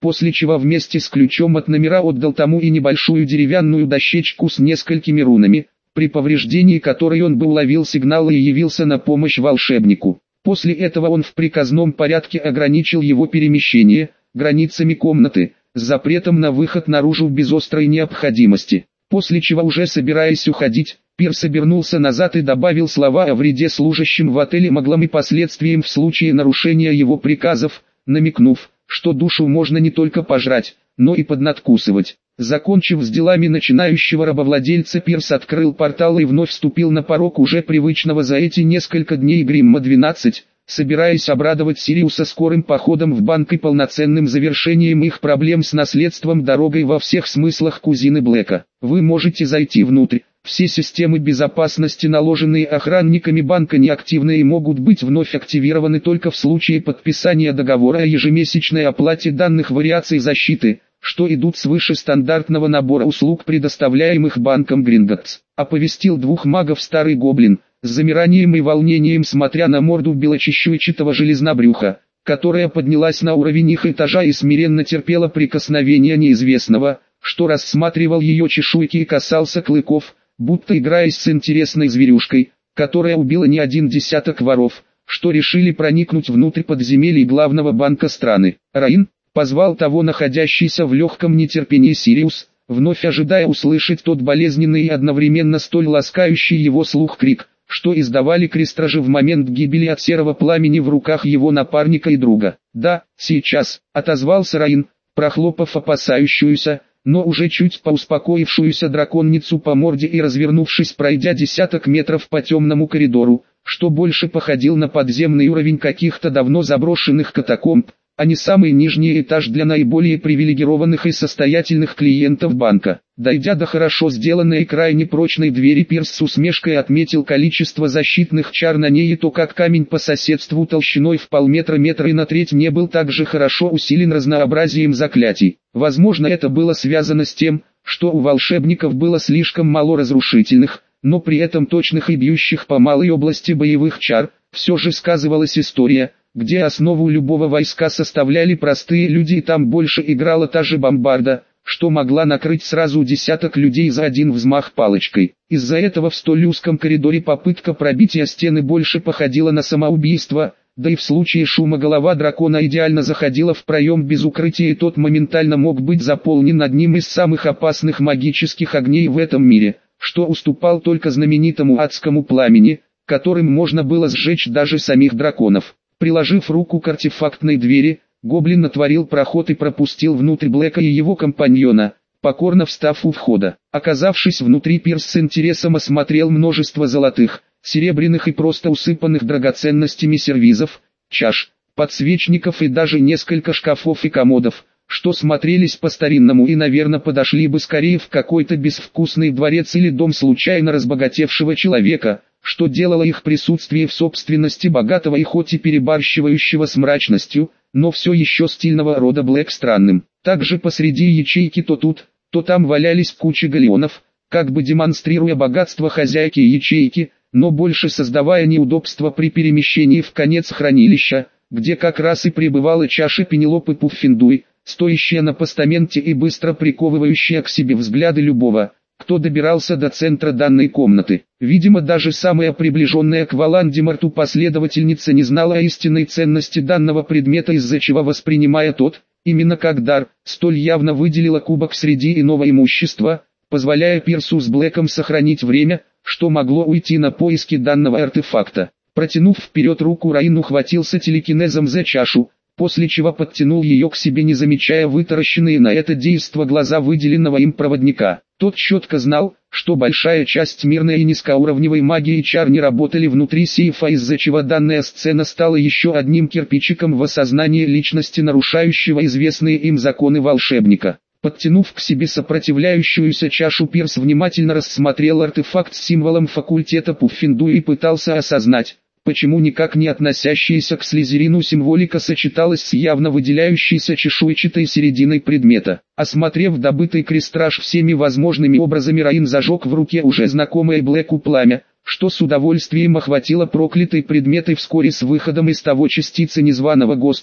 после чего вместе с ключом от номера отдал тому и небольшую деревянную дощечку с несколькими рунами, при повреждении которой он бы уловил сигнал и явился на помощь волшебнику. После этого он в приказном порядке ограничил его перемещение границами комнаты, с запретом на выход наружу без острой необходимости. После чего, уже собираясь уходить, Пирс обернулся назад и добавил слова о вреде служащим в отеле Маглам и последствиям в случае нарушения его приказов, намекнув, что душу можно не только пожрать, но и поднадкусывать. Закончив с делами начинающего рабовладельца, Пирс открыл портал и вновь вступил на порог уже привычного за эти несколько дней Гримма двенадцать, собираясь обрадовать Сириуса скорым походом в банк и полноценным завершением их проблем с наследством дорогой во всех смыслах кузины Блэка. Вы можете зайти внутрь. Все системы безопасности, наложенные охранниками банка, неактивны и могут быть вновь активированы только в случае подписания договора о ежемесячной оплате данных вариаций защиты, что идут свыше стандартного набора услуг, предоставляемых банком Гринготтс. Оповестил двух магов старый гоблин, с замиранием и волнением смотря на морду белочешуйчатого железнобрюха, которая поднялась на уровень их этажа и смиренно терпела прикосновения неизвестного, что рассматривал ее чешуйки и касался клыков, будто играясь с интересной зверюшкой, которая убила не один десяток воров, что решили проникнуть внутрь подземелий главного банка страны. Раин позвал того находящийся в легком нетерпении Сириус, вновь ожидая услышать тот болезненный и одновременно столь ласкающий его слух крик, что издавали крестражи в момент гибели от серого пламени в руках его напарника и друга. «Да, сейчас», — отозвался Раин, прохлопав опасающуюся, но уже чуть поуспокоившуюся драконницу по морде и развернувшись, пройдя десяток метров по темному коридору, что больше походил на подземный уровень каких-то давно заброшенных катакомб, а не самый нижний этаж для наиболее привилегированных и состоятельных клиентов банка. Дойдя до хорошо сделанной и крайне прочной двери, Пирс с усмешкой отметил количество защитных чар на ней и то, как камень по соседству толщиной в полметра метра и на треть не был также хорошо усилен разнообразием заклятий. Возможно, это было связано с тем, что у волшебников было слишком мало разрушительных, но при этом точных и бьющих по малой области боевых чар. Все же сказывалась история, где основу любого войска составляли простые люди, и там больше играла та же бомбарда, что могла накрыть сразу десяток людей за один взмах палочкой. Из-за этого в столь узком коридоре попытка пробития стены больше походила на самоубийство, да и в случае шума голова дракона идеально заходила в проем без укрытия, и тот моментально мог быть заполнен одним из самых опасных магических огней в этом мире, что уступал только знаменитому адскому пламени, которым можно было сжечь даже самих драконов. Приложив руку к артефактной двери, гоблин натворил проход и пропустил внутрь Блэка и его компаньона, покорно встав у входа. Оказавшись внутри, Пирс с интересом осмотрел множество золотых, серебряных и просто усыпанных драгоценностями сервизов, чаш, подсвечников и даже несколько шкафов и комодов, что смотрелись по-старинному и, наверное, подошли бы скорее в какой-то безвкусный дворец или дом случайно разбогатевшего человека, что делало их присутствие в собственности богатого и хоть и перебарщивающего с мрачностью, но все еще стильного рода Блэк странным. Также посреди ячейки то тут, то там валялись кучи галеонов, как бы демонстрируя богатство хозяйки ячейки, но больше создавая неудобства при перемещении в конец хранилища, где как раз и пребывала чаша Пенелопы Пуффиндуй, стоящая на постаменте и быстро приковывающая к себе взгляды любого, кто добирался до центра данной комнаты. Видимо, даже самая приближенная к Волан-де-Морту последовательница не знала о истинной ценности данного предмета, из-за чего, воспринимая тот, именно как дар, столь явно выделила кубок среди иного имущества, позволяя Пирсу с Блэком сохранить время, что могло уйти на поиски данного артефакта. Протянув вперед руку, Раин ухватился телекинезом за чашу, после чего подтянул ее к себе, не замечая вытаращенные на это действо глаза выделенного им проводника. Тот четко знал, что большая часть мирной и низкоуровневой магии чар не работали внутри сейфа, из-за чего данная сцена стала еще одним кирпичиком в осознании личности нарушающего известные им законы волшебника. Подтянув к себе сопротивляющуюся чашу, Пирс внимательно рассмотрел артефакт с символом факультета Пуффиндуй и пытался осознать, почему никак не относящаяся к Слизерину символика сочеталась с явно выделяющейся чешуйчатой серединой предмета. Осмотрев добытый крестраж всеми возможными образами, Раин зажег в руке уже знакомое Блэку пламя, что с удовольствием охватило проклятый предмет, и вскоре с выходом из того частицы незваного гостя,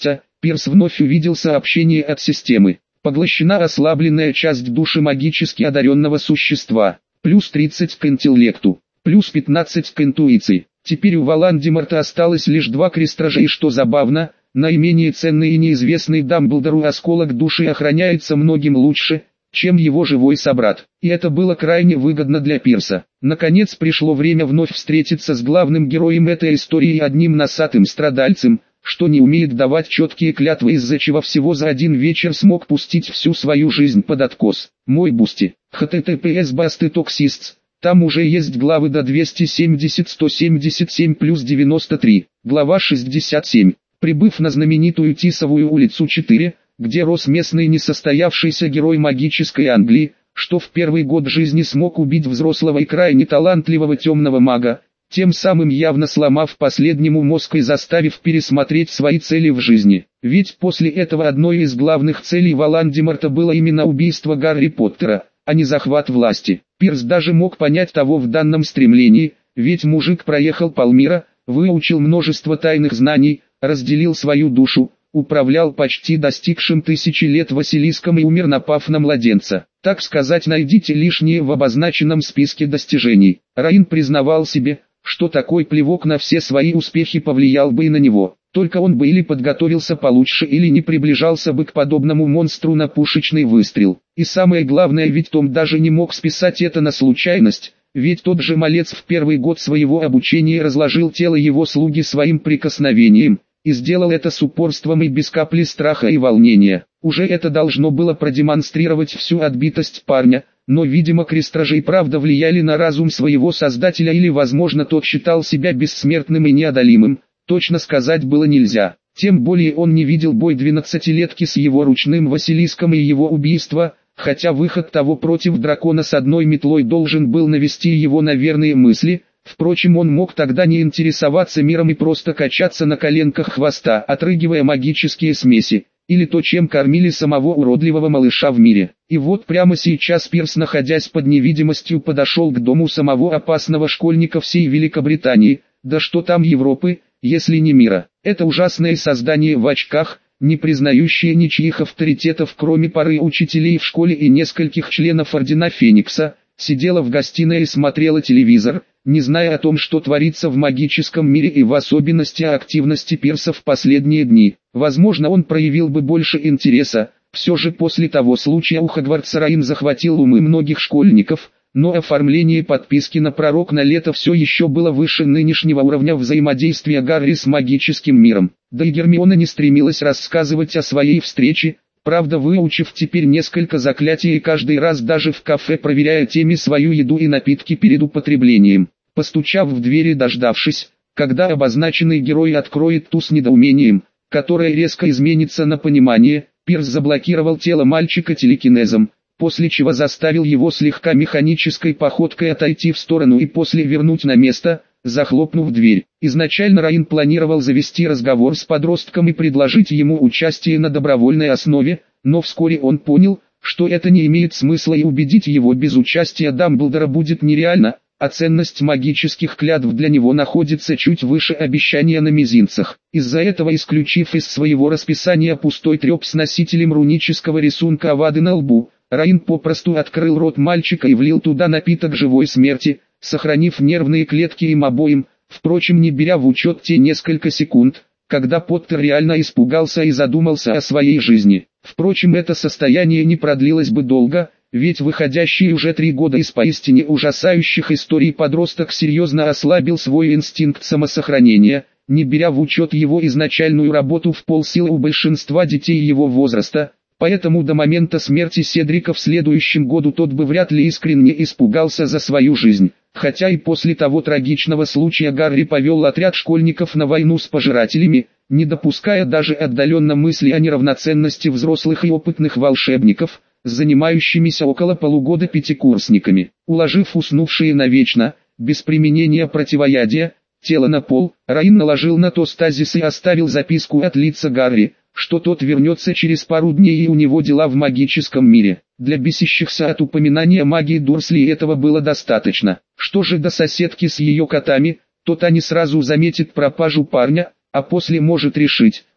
Пирс вновь увидел сообщение от системы. Поглощена ослабленная часть души магически одаренного существа. Плюс тридцать к интеллекту. Плюс пятнадцать к интуиции. Теперь у Волан-де-Морта осталось лишь два крестража, и что забавно, наименее ценный и неизвестный Дамблдору осколок души охраняется многим лучше, чем его живой собрат. И это было крайне выгодно для Пирса. Наконец пришло время вновь встретиться с главным героем этой истории, одним носатым страдальцем, что не умеет давать четкие клятвы, из-за чего всего за один вечер смог пустить всю свою жизнь под откос. Мой Бусти. эйч ти ти пи эс басты токсистс. Там уже есть главы до двести семьдесят сто семьдесят семь плюс девяносто три. Глава шестьдесят семь. Прибыв на знаменитую Тисовую улицу четыре, где рос местный несостоявшийся герой магической Англии, что в первый год жизни смог убить взрослого и крайне талантливого темного мага, тем самым явно сломав последнему мозг и заставив пересмотреть свои цели в жизни. Ведь после этого одной из главных целей Волан-де-Морта было именно убийство Гарри Поттера, а не захват власти. Пирс даже мог понять того в данном стремлении, ведь мужик проехал полмира, выучил множество тайных знаний, разделил свою душу, управлял почти достигшим тысячи лет Василиском и умер, напав на младенца. Так сказать, найдите лишнее в обозначенном списке достижений. Раин признавал себе, что такой плевок на все свои успехи повлиял бы и на него. Только он бы или подготовился получше, или не приближался бы к подобному монстру на пушечный выстрел. И самое главное, ведь Том даже не мог списать это на случайность, ведь тот же малец в первый год своего обучения разложил тело его слуги своим прикосновением, и сделал это с упорством и без капли страха и волнения. Уже это должно было продемонстрировать всю отбитость парня, но, видимо, крестражи и правда влияли на разум своего создателя, или, возможно, тот считал себя бессмертным и неодолимым, точно сказать было нельзя. Тем более он не видел бой двенадцатилетки с его ручным Василиском и его убийство, хотя выход того против дракона с одной метлой должен был навести его на верные мысли. Впрочем, он мог тогда не интересоваться миром и просто качаться на коленках хвоста, отрыгивая магические смеси, или то, чем кормили самого уродливого малыша в мире. И вот прямо сейчас Пирс, находясь под невидимостью, подошел к дому самого опасного школьника всей Великобритании, да что там Европы, если не мира. Это ужасное создание в очках, не признающее ничьих авторитетов, кроме пары учителей в школе и нескольких членов Ордена Феникса, сидела в гостиной и смотрела телевизор, не зная о том, что творится в магическом мире, и в особенности о активности Пирса в последние дни. Возможно, он проявил бы больше интереса. Все же после того случая у Хогвартса Раин захватил умы многих школьников, но оформление подписки на пророк на лето все еще было выше нынешнего уровня взаимодействия Гарри с магическим миром. Да и Гермиона не стремилась рассказывать о своей встрече, правда, выучив теперь несколько заклятий и каждый раз даже в кафе проверяя теми свою еду и напитки перед употреблением. Постучав в дверь и дождавшись, когда обозначенный герой откроет ту с недоумением, которое резко изменится на понимание, Пирс заблокировал тело мальчика телекинезом, после чего заставил его слегка механической походкой отойти в сторону и после вернуть на место, захлопнув дверь. Изначально Раин планировал завести разговор с подростком и предложить ему участие на добровольной основе, но вскоре он понял, что это не имеет смысла и убедить его без участия Дамблдора будет нереально, а ценность магических клятв для него находится чуть выше обещания на мизинцах. Из-за этого, исключив из своего расписания пустой треп с носителем рунического рисунка Авады на лбу, Раин попросту открыл рот мальчика и влил туда напиток живой смерти, сохранив нервные клетки им обоим, впрочем, не беря в учет те несколько секунд, когда Поттер реально испугался и задумался о своей жизни. Впрочем, это состояние не продлилось бы долго, ведь выходящий уже три года из поистине ужасающих историй подросток серьезно ослабил свой инстинкт самосохранения, не беря в учет его изначальную работу в полсилы у большинства детей его возраста. Поэтому до момента смерти Седрика в следующем году тот бы вряд ли искренне испугался за свою жизнь. Хотя и после того трагичного случая Гарри повел отряд школьников на войну с пожирателями, не допуская даже отдаленно мысли о неравноценности взрослых и опытных волшебников, занимающимися около полугода пятикурсниками. Уложив уснувшие навечно, без применения противоядия, тело на пол, Раин наложил на то стазис и оставил записку от лица Гарри, что тот вернется через пару дней и у него дела в магическом мире. Для бесящихся от упоминания магии Дурсли этого было достаточно. Что же до соседки с ее котами, то та не сразу заметит пропажу парня, а после может решить,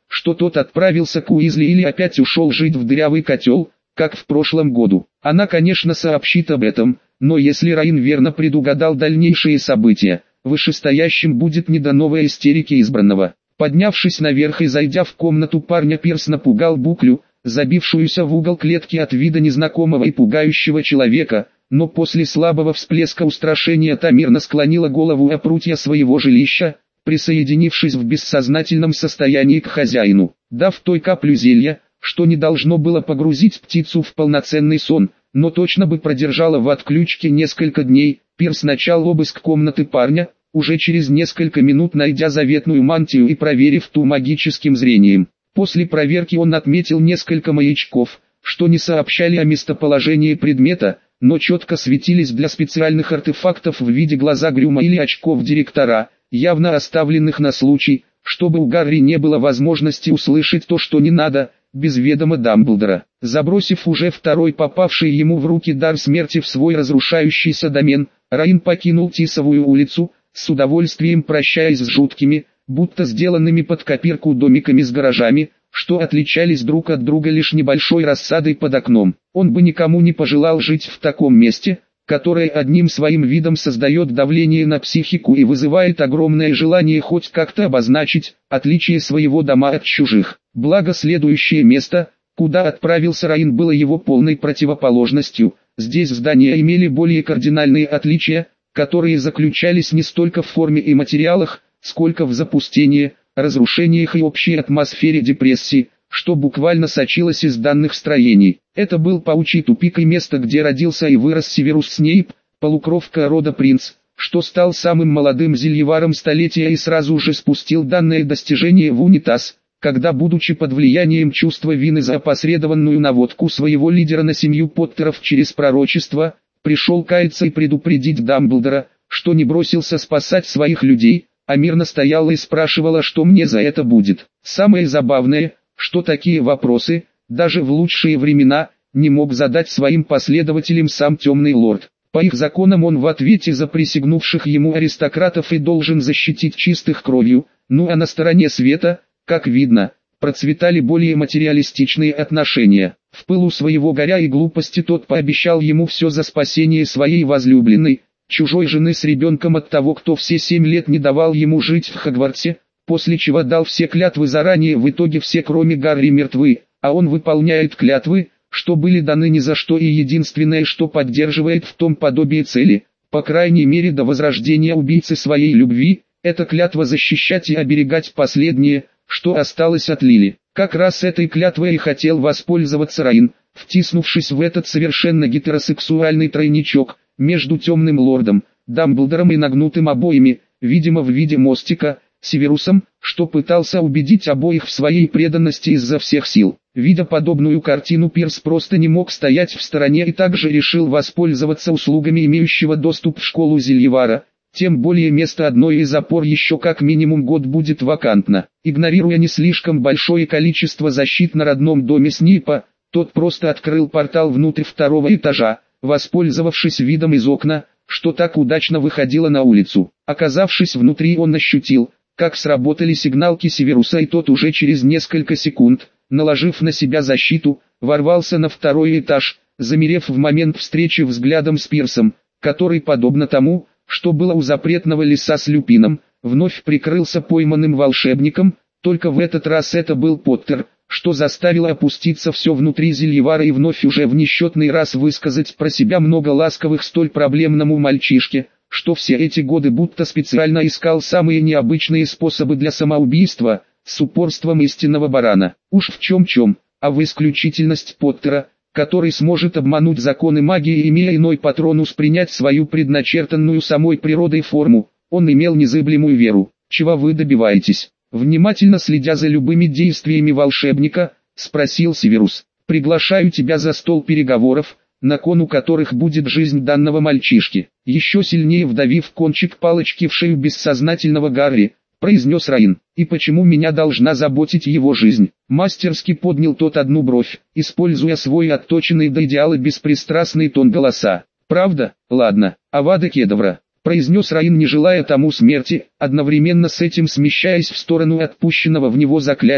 что тот отправился к Уизли или опять ушел жить в дырявый котел, как в прошлом году. Она, конечно, сообщит об этом, но если Райан верно предугадал дальнейшие события, вышестоящим будет не до новой истерики избранного. Поднявшись наверх и зайдя в комнату парня, Пирс напугал Буклю, забившуюся в угол клетки от вида незнакомого и пугающего человека, но после слабого всплеска устрашения та мирно склонила голову о прутья своего жилища, присоединившись в бессознательном состоянии к хозяину. Дав той каплю зелья, что не должно было погрузить птицу в полноценный сон, но точно бы продержала в отключке несколько дней, Пирс начал обыск комнаты парня, уже через несколько минут найдя заветную мантию и проверив ту магическим зрением. После проверки он отметил несколько маячков, что не сообщали о местоположении предмета, но четко светились для специальных артефактов в виде глаза Грюма или очков директора, явно оставленных на случай, чтобы у Гарри не было возможности услышать то, что не надо, без ведома Дамблдора. Забросив уже второй попавший ему в руки дар смерти в свой разрушающийся домен, Райан покинул Тисовую улицу, с удовольствием прощаясь с жуткими, будто сделанными под копирку домиками с гаражами, что отличались друг от друга лишь небольшой рассадой под окном. Он бы никому не пожелал жить в таком месте, которое одним своим видом создает давление на психику и вызывает огромное желание хоть как-то обозначить отличие своего дома от чужих. Благо следующее место, куда отправился Райан, было его полной противоположностью. Здесь здания имели более кардинальные отличия, которые заключались не столько в форме и материалах, сколько в запустении, разрушениях и общей атмосфере депрессии, что буквально сочилось из данных строений. Это был паучий тупик и место, где родился и вырос Северус Снейп, полукровка рода Принц, что стал самым молодым зельеваром столетия и сразу же спустил данное достижение в унитаз, когда, будучи под влиянием чувства вины за опосредованную наводку своего лидера на семью Поттеров через пророчество, пришел каяться и предупредить Дамблдора, что не бросился спасать своих людей, а мирно стояла и спрашивала, что мне за это будет. Самое забавное, что такие вопросы, даже в лучшие времена, не мог задать своим последователям сам Темный Лорд. По их законам он в ответе за присягнувших ему аристократов и должен защитить чистых кровью, ну а на стороне света, как видно, процветали более материалистичные отношения. В пылу своего горя и глупости тот пообещал ему все за спасение своей возлюбленной, чужой жены с ребенком от того, кто все семь лет не давал ему жить в Хогвартсе, после чего дал все клятвы заранее, в итоге все кроме Гарри мертвы, а он выполняет клятвы, что были даны ни за что, и единственное, что поддерживает в том подобие цели, по крайней мере до возрождения убийцы своей любви, это клятва защищать и оберегать последнее, что осталось от Лили. Как раз этой клятвой и хотел воспользоваться Райан, втиснувшись в этот совершенно гетеросексуальный тройничок, между Темным Лордом, Дамблдором и нагнутым обоими, видимо в виде мостика, Северусом, что пытался убедить обоих в своей преданности изо всех сил. Видя подобную картину, Пирс просто не мог стоять в стороне и также решил воспользоваться услугами имеющего доступ в школу Зельевара, тем более место одной из опор еще как минимум год будет вакантно. Игнорируя не слишком большое количество защит на родном доме Снейпа, тот просто открыл портал внутрь второго этажа, воспользовавшись видом из окна, что так удачно выходило на улицу. Оказавшись внутри, он ощутил, как сработали сигналки Северуса, и тот уже через несколько секунд, наложив на себя защиту, ворвался на второй этаж, замерев в момент встречи взглядом с Пирсом, который, подобно тому, что было у запретного леса с Люпином, вновь прикрылся пойманным волшебником, только в этот раз это был Поттер, что заставило опуститься все внутри Зельевара и вновь уже в несчетный раз высказать про себя много ласковых столь проблемному мальчишке, что все эти годы будто специально искал самые необычные способы для самоубийства, с упорством истинного барана. Уж в чем-чем, а в исключительность Поттера, который сможет обмануть законы магии, имея иной патронус принять свою предначертанную самой природой форму, он имел незыблемую веру. «Чего вы добиваетесь?» Внимательно следя за любыми действиями волшебника, спросил Северус. «Приглашаю тебя за стол переговоров, на кону которых будет жизнь данного мальчишки». Еще сильнее вдавив кончик палочки в шею бессознательного Гарри, произнес Райан. «И почему меня должна заботить его жизнь?» Мастерски поднял тот одну бровь, используя свой отточенный до идеала беспристрастный тон голоса. «Правда? Ладно, Авада Кедавра», произнес Райан, не желая тому смерти, одновременно с этим смещаясь в сторону отпущенного в него заклятия,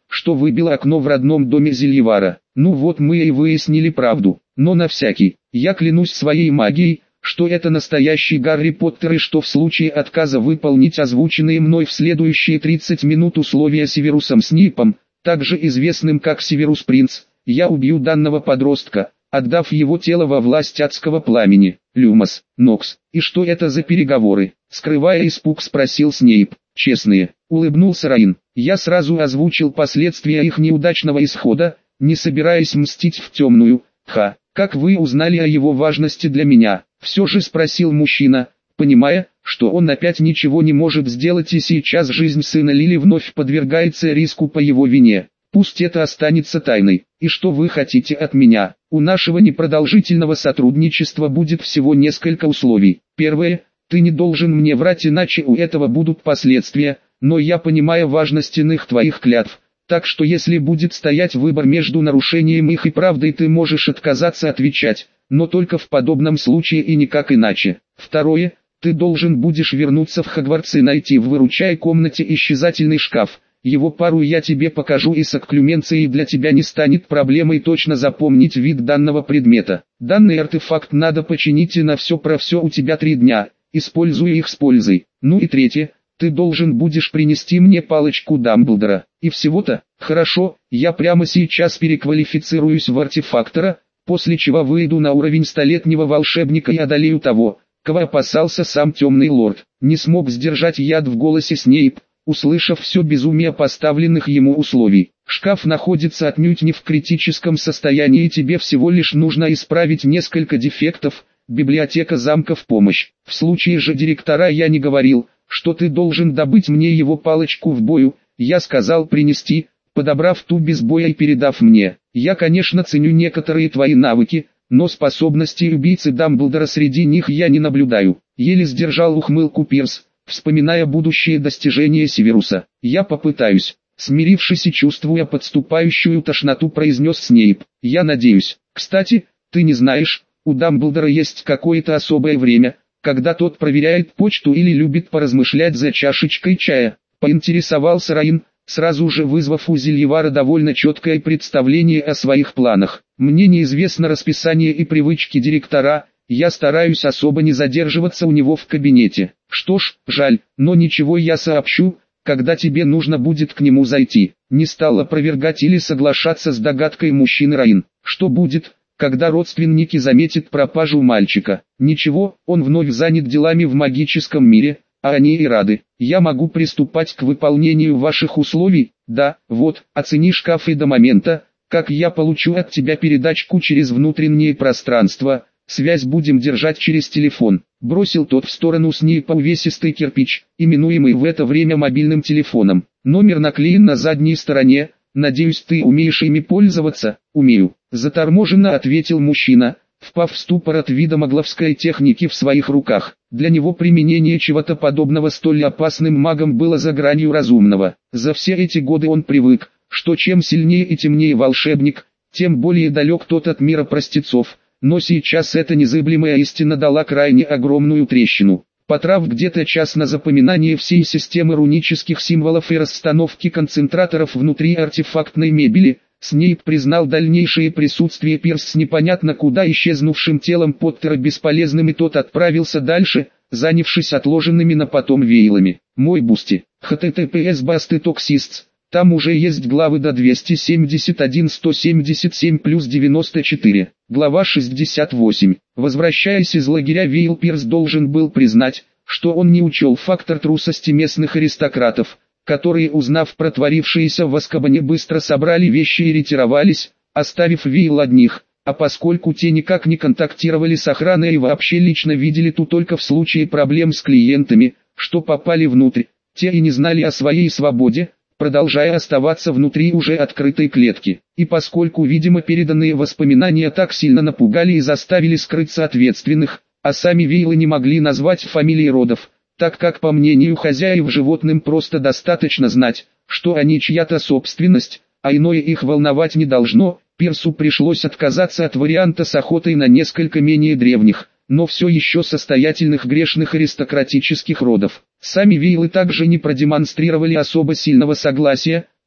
что выбило окно в родном доме Зельевара. Ну вот мы и выяснили правду, но на всякий, я клянусь своей магией, что это настоящий Гарри Поттер и что в случае отказа выполнить озвученные мной в следующие тридцать минут условия Северусом Снейпом, также известным как Северус Принц, я убью данного подростка, отдав его тело во власть адского пламени. Люмос, Нокс, и что это за переговоры? Скрывая испуг, спросил Снейп. Честные, улыбнулся Райан. Я сразу озвучил последствия их неудачного исхода, не собираясь мстить в темную. Ха, как вы узнали о его важности для меня? Все же спросил мужчина, понимая, что он опять ничего не может сделать и сейчас жизнь сына Лили вновь подвергается риску по его вине. Пусть это останется тайной. И что вы хотите от меня? У нашего непродолжительного сотрудничества будет всего несколько условий. Первое, ты не должен мне врать, иначе у этого будут последствия, но я понимаю важность иных твоих клятв, так что если будет стоять выбор между нарушением их и правдой, ты можешь отказаться отвечать, но только в подобном случае и никак иначе. Второе, ты должен будешь вернуться в Хогвартс и найти в выручай комнате исчезательный шкаф. Его пару я тебе покажу, и с акклюменцией для тебя не станет проблемой точно запомнить вид данного предмета. Данный артефакт надо починить, и на все про все у тебя три дня, используя их с пользой. Ну и третье, ты должен будешь принести мне палочку Дамблдора. И всего-то, хорошо, я прямо сейчас переквалифицируюсь в артефактора, после чего выйду на уровень столетнего волшебника и одолею того, кого опасался сам темный лорд. Не смог сдержать яд в голосе Снейп, услышав все безумие поставленных ему условий. Шкаф находится отнюдь не в критическом состоянии, и тебе всего лишь нужно исправить несколько дефектов, библиотека замка в помощь. В случае же директора я не говорил, что ты должен добыть мне его палочку в бою, я сказал принести, подобрав ту без боя и передав мне. Я, конечно, ценю некоторые твои навыки, но способностей убийцы Дамблдора среди них я не наблюдаю. Еле сдержал ухмылку Пирс, вспоминая будущие достижения Северуса. Я попытаюсь, смирившись и чувствуя подступающую тошноту, произнес Снейп. Я надеюсь. Кстати, ты не знаешь, у Дамблдора есть какое-то особое время, когда тот проверяет почту или любит поразмышлять за чашечкой чая. Поинтересовался Райан, сразу же вызвав у Зельевара довольно четкое представление о своих планах. Мне неизвестно расписание и привычки директора, я стараюсь особо не задерживаться у него в кабинете. Что ж, жаль, но ничего, я сообщу, когда тебе нужно будет к нему зайти. Не стал опровергать или соглашаться с догадкой мужчины Райан. Что будет, когда родственники заметят пропажу мальчика? Ничего, он вновь занят делами в магическом мире, а они и рады. Я могу приступать к выполнению ваших условий? Да, вот, оцени шкаф, и до момента, как я получу от тебя передачку через внутреннее пространство, связь будем держать через телефон. Бросил тот в сторону Снейпа увесистый кирпич, именуемый в это время мобильным телефоном. Номер наклеен на задней стороне, надеюсь, ты умеешь ими пользоваться? Умею. Заторможенно ответил мужчина, впав в ступор от вида магловской техники в своих руках. Для него применение чего-то подобного столь опасным магом было за гранью разумного. За все эти годы он привык, что чем сильнее и темнее волшебник, тем более далек тот от мира простецов. Но сейчас эта незыблемая истина дала крайне огромную трещину. Потрав где-то час на запоминание всей системы рунических символов и расстановки концентраторов внутри артефактной мебели, Снейп признал дальнейшее присутствие Пирс с непонятно куда исчезнувшим телом Поттера бесполезным, и тот отправился дальше, занявшись отложенными на потом вейлами. Мой бусти. эйч ти ти пи эс басты токсистс. Там уже есть главы до двести семьдесят один сто семьдесят семь плюс девяносто четыре. Глава шестьдесят восемь. Возвращаясь из лагеря, Вейл Пирс должен был признать, что он не учел фактор трусости местных аристократов, которые, узнав про творившееся в Азкабане, быстро собрали вещи и ретировались, оставив Вейл одних, а поскольку те никак не контактировали с охраной и вообще лично видели ту только в случае проблем с клиентами, что попали внутрь, те и не знали о своей свободе, продолжая оставаться внутри уже открытой клетки. И поскольку, видимо, переданные воспоминания так сильно напугали и заставили скрыться ответственных, а сами Вейлы не могли назвать фамилии родов, так как, по мнению хозяев, животным просто достаточно знать, что они чья-то собственность, а иное их волновать не должно, Пирсу пришлось отказаться от варианта с охотой на несколько менее древних, но все еще состоятельных грешных аристократических родов. Сами Вейлы также не продемонстрировали особо сильного согласия,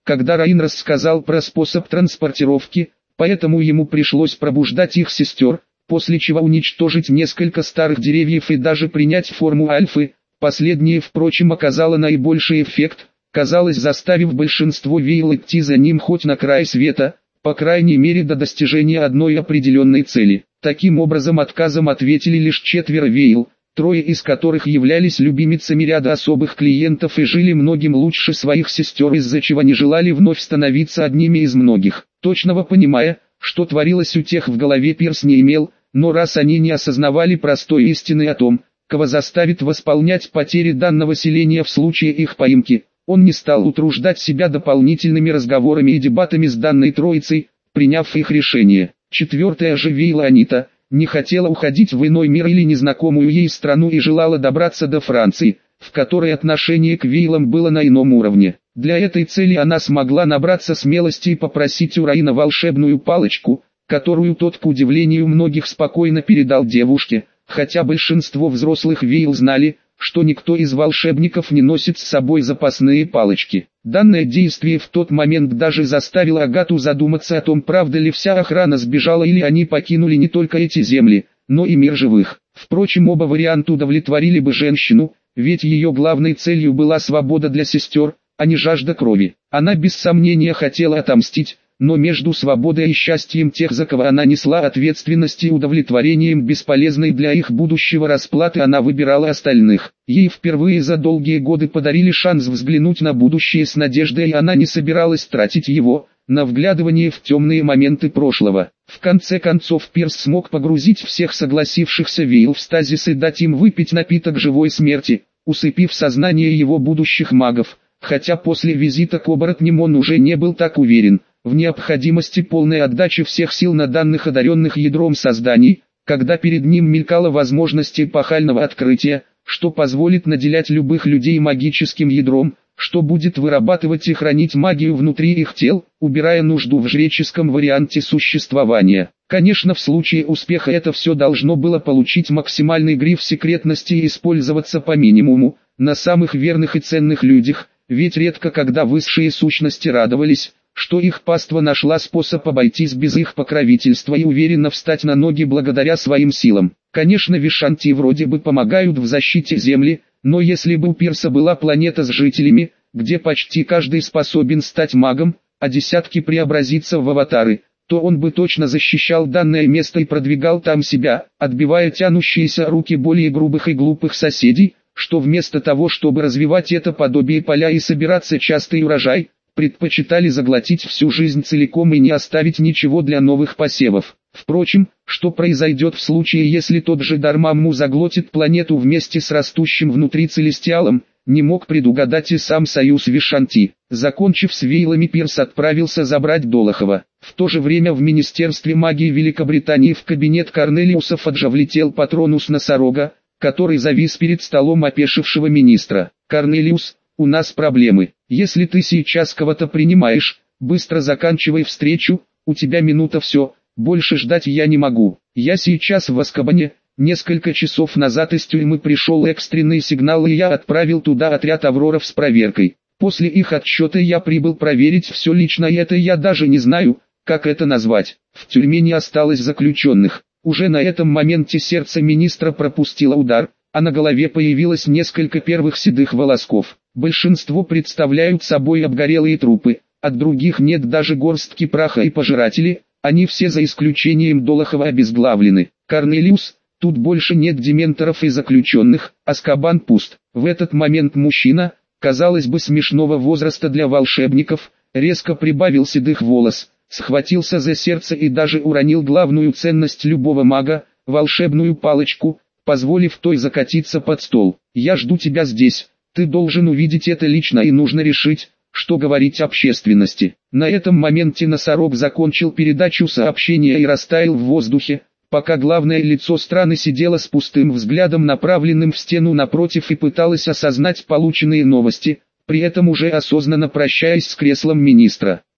когда Раин рассказал про способ транспортировки, поэтому ему пришлось пробуждать их сестер, после чего уничтожить несколько старых деревьев и даже принять форму альфы. Последнее, впрочем, оказало наибольший эффект, казалось, заставив большинство Вейл идти за ним хоть на край света, по крайней мере до достижения одной определенной цели. Таким образом, отказом ответили лишь четверо Вейл, трое из которых являлись любимицами ряда особых клиентов и жили многим лучше своих сестер, из-за чего не желали вновь становиться одними из многих. Точного понимая, что творилось у тех в голове, Пирс не имел, но раз они не осознавали простой истины о том, кого заставит восполнять потери данного селения в случае их поимки, он не стал утруждать себя дополнительными разговорами и дебатами с данной троицей, приняв их решение. Четвертая же Вейла Анита не хотела уходить в иной мир или незнакомую ей страну и желала добраться до Франции, в которой отношение к Вейлам было на ином уровне. Для этой цели она смогла набраться смелости и попросить у Раина волшебную палочку, которую тот, к удивлению многих, спокойно передал девушке, хотя большинство взрослых Вейл знали, что никто из волшебников не носит с собой запасные палочки. Данное действие в тот момент даже заставило Агату задуматься о том, правда ли вся охрана сбежала или они покинули не только эти земли, но и мир живых. Впрочем, оба варианта удовлетворили бы женщину, ведь ее главной целью была свобода для сестер, а не жажда крови. Она без сомнения хотела отомстить, но между свободой и счастьем тех, за кого она несла ответственность, и удовлетворением бесполезной для их будущего расплаты, она выбирала остальных. Ей впервые за долгие годы подарили шанс взглянуть на будущее с надеждой, и она не собиралась тратить его на вглядывание в темные моменты прошлого. В конце концов, Пирс смог погрузить всех согласившихся Вейл в стазис и дать им выпить напиток живой смерти, усыпив сознание его будущих магов, хотя после визита к оборотням он уже не был так уверен в необходимости полной отдачи всех сил на данных одаренных ядром созданий, когда перед ним мелькала возможность эпохального открытия, что позволит наделять любых людей магическим ядром, что будет вырабатывать и хранить магию внутри их тел, убирая нужду в жреческом варианте существования. Конечно, в случае успеха это все должно было получить максимальный гриф секретности и использоваться по минимуму, на самых верных и ценных людях, ведь редко когда высшие сущности радовались, что их паства нашла способ обойтись без их покровительства и уверенно встать на ноги благодаря своим силам. Конечно, Вишанти вроде бы помогают в защите Земли, но если бы у Пирса была планета с жителями, где почти каждый способен стать магом, а десятки преобразиться в аватары, то он бы точно защищал данное место и продвигал там себя, отбивая тянущиеся руки более грубых и глупых соседей, что вместо того, чтобы развивать это подобие поля и собираться частый урожай, предпочитали заглотить всю жизнь целиком и не оставить ничего для новых посевов. Впрочем, что произойдет в случае, если тот же Дармамму заглотит планету вместе с растущим внутри Целестиалом, не мог предугадать и сам союз Вишанти. Закончив с Вейлами, Пирс отправился забрать Долохова. В то же время в Министерстве магии Великобритании в кабинет Корнелиуса Фаджа влетел Патронус Носорога, который завис перед столом опешившего министра. «Корнелиус, у нас проблемы. Если ты сейчас кого-то принимаешь, быстро заканчивай встречу, у тебя минута, все, больше ждать я не могу. Я сейчас в Азкабане, несколько часов назад из тюрьмы пришел экстренный сигнал, и я отправил туда отряд Авроров с проверкой. После их отчета я прибыл проверить все лично, и это я даже не знаю, как это назвать. В тюрьме не осталось заключенных». Уже на этом моменте сердце министра пропустило удар, а на голове появилось несколько первых седых волосков. Большинство представляют собой обгорелые трупы, от других нет даже горстки праха, и пожиратели, они все за исключением Долохова обезглавлены. «Корнелиус, тут больше нет дементоров и заключенных, Азкабан пуст». В этот момент мужчина, казалось бы смешного возраста для волшебников, резко прибавил седых волос, схватился за сердце и даже уронил главную ценность любого мага, волшебную палочку, позволив той закатиться под стол. «Я жду тебя здесь, ты должен увидеть это лично, и нужно решить, что говорить общественности». На этом моменте Носорог закончил передачу сообщения и растаял в воздухе, пока главное лицо страны сидело с пустым взглядом, направленным в стену напротив, и пыталось осознать полученные новости, при этом уже осознанно прощаясь с креслом министра.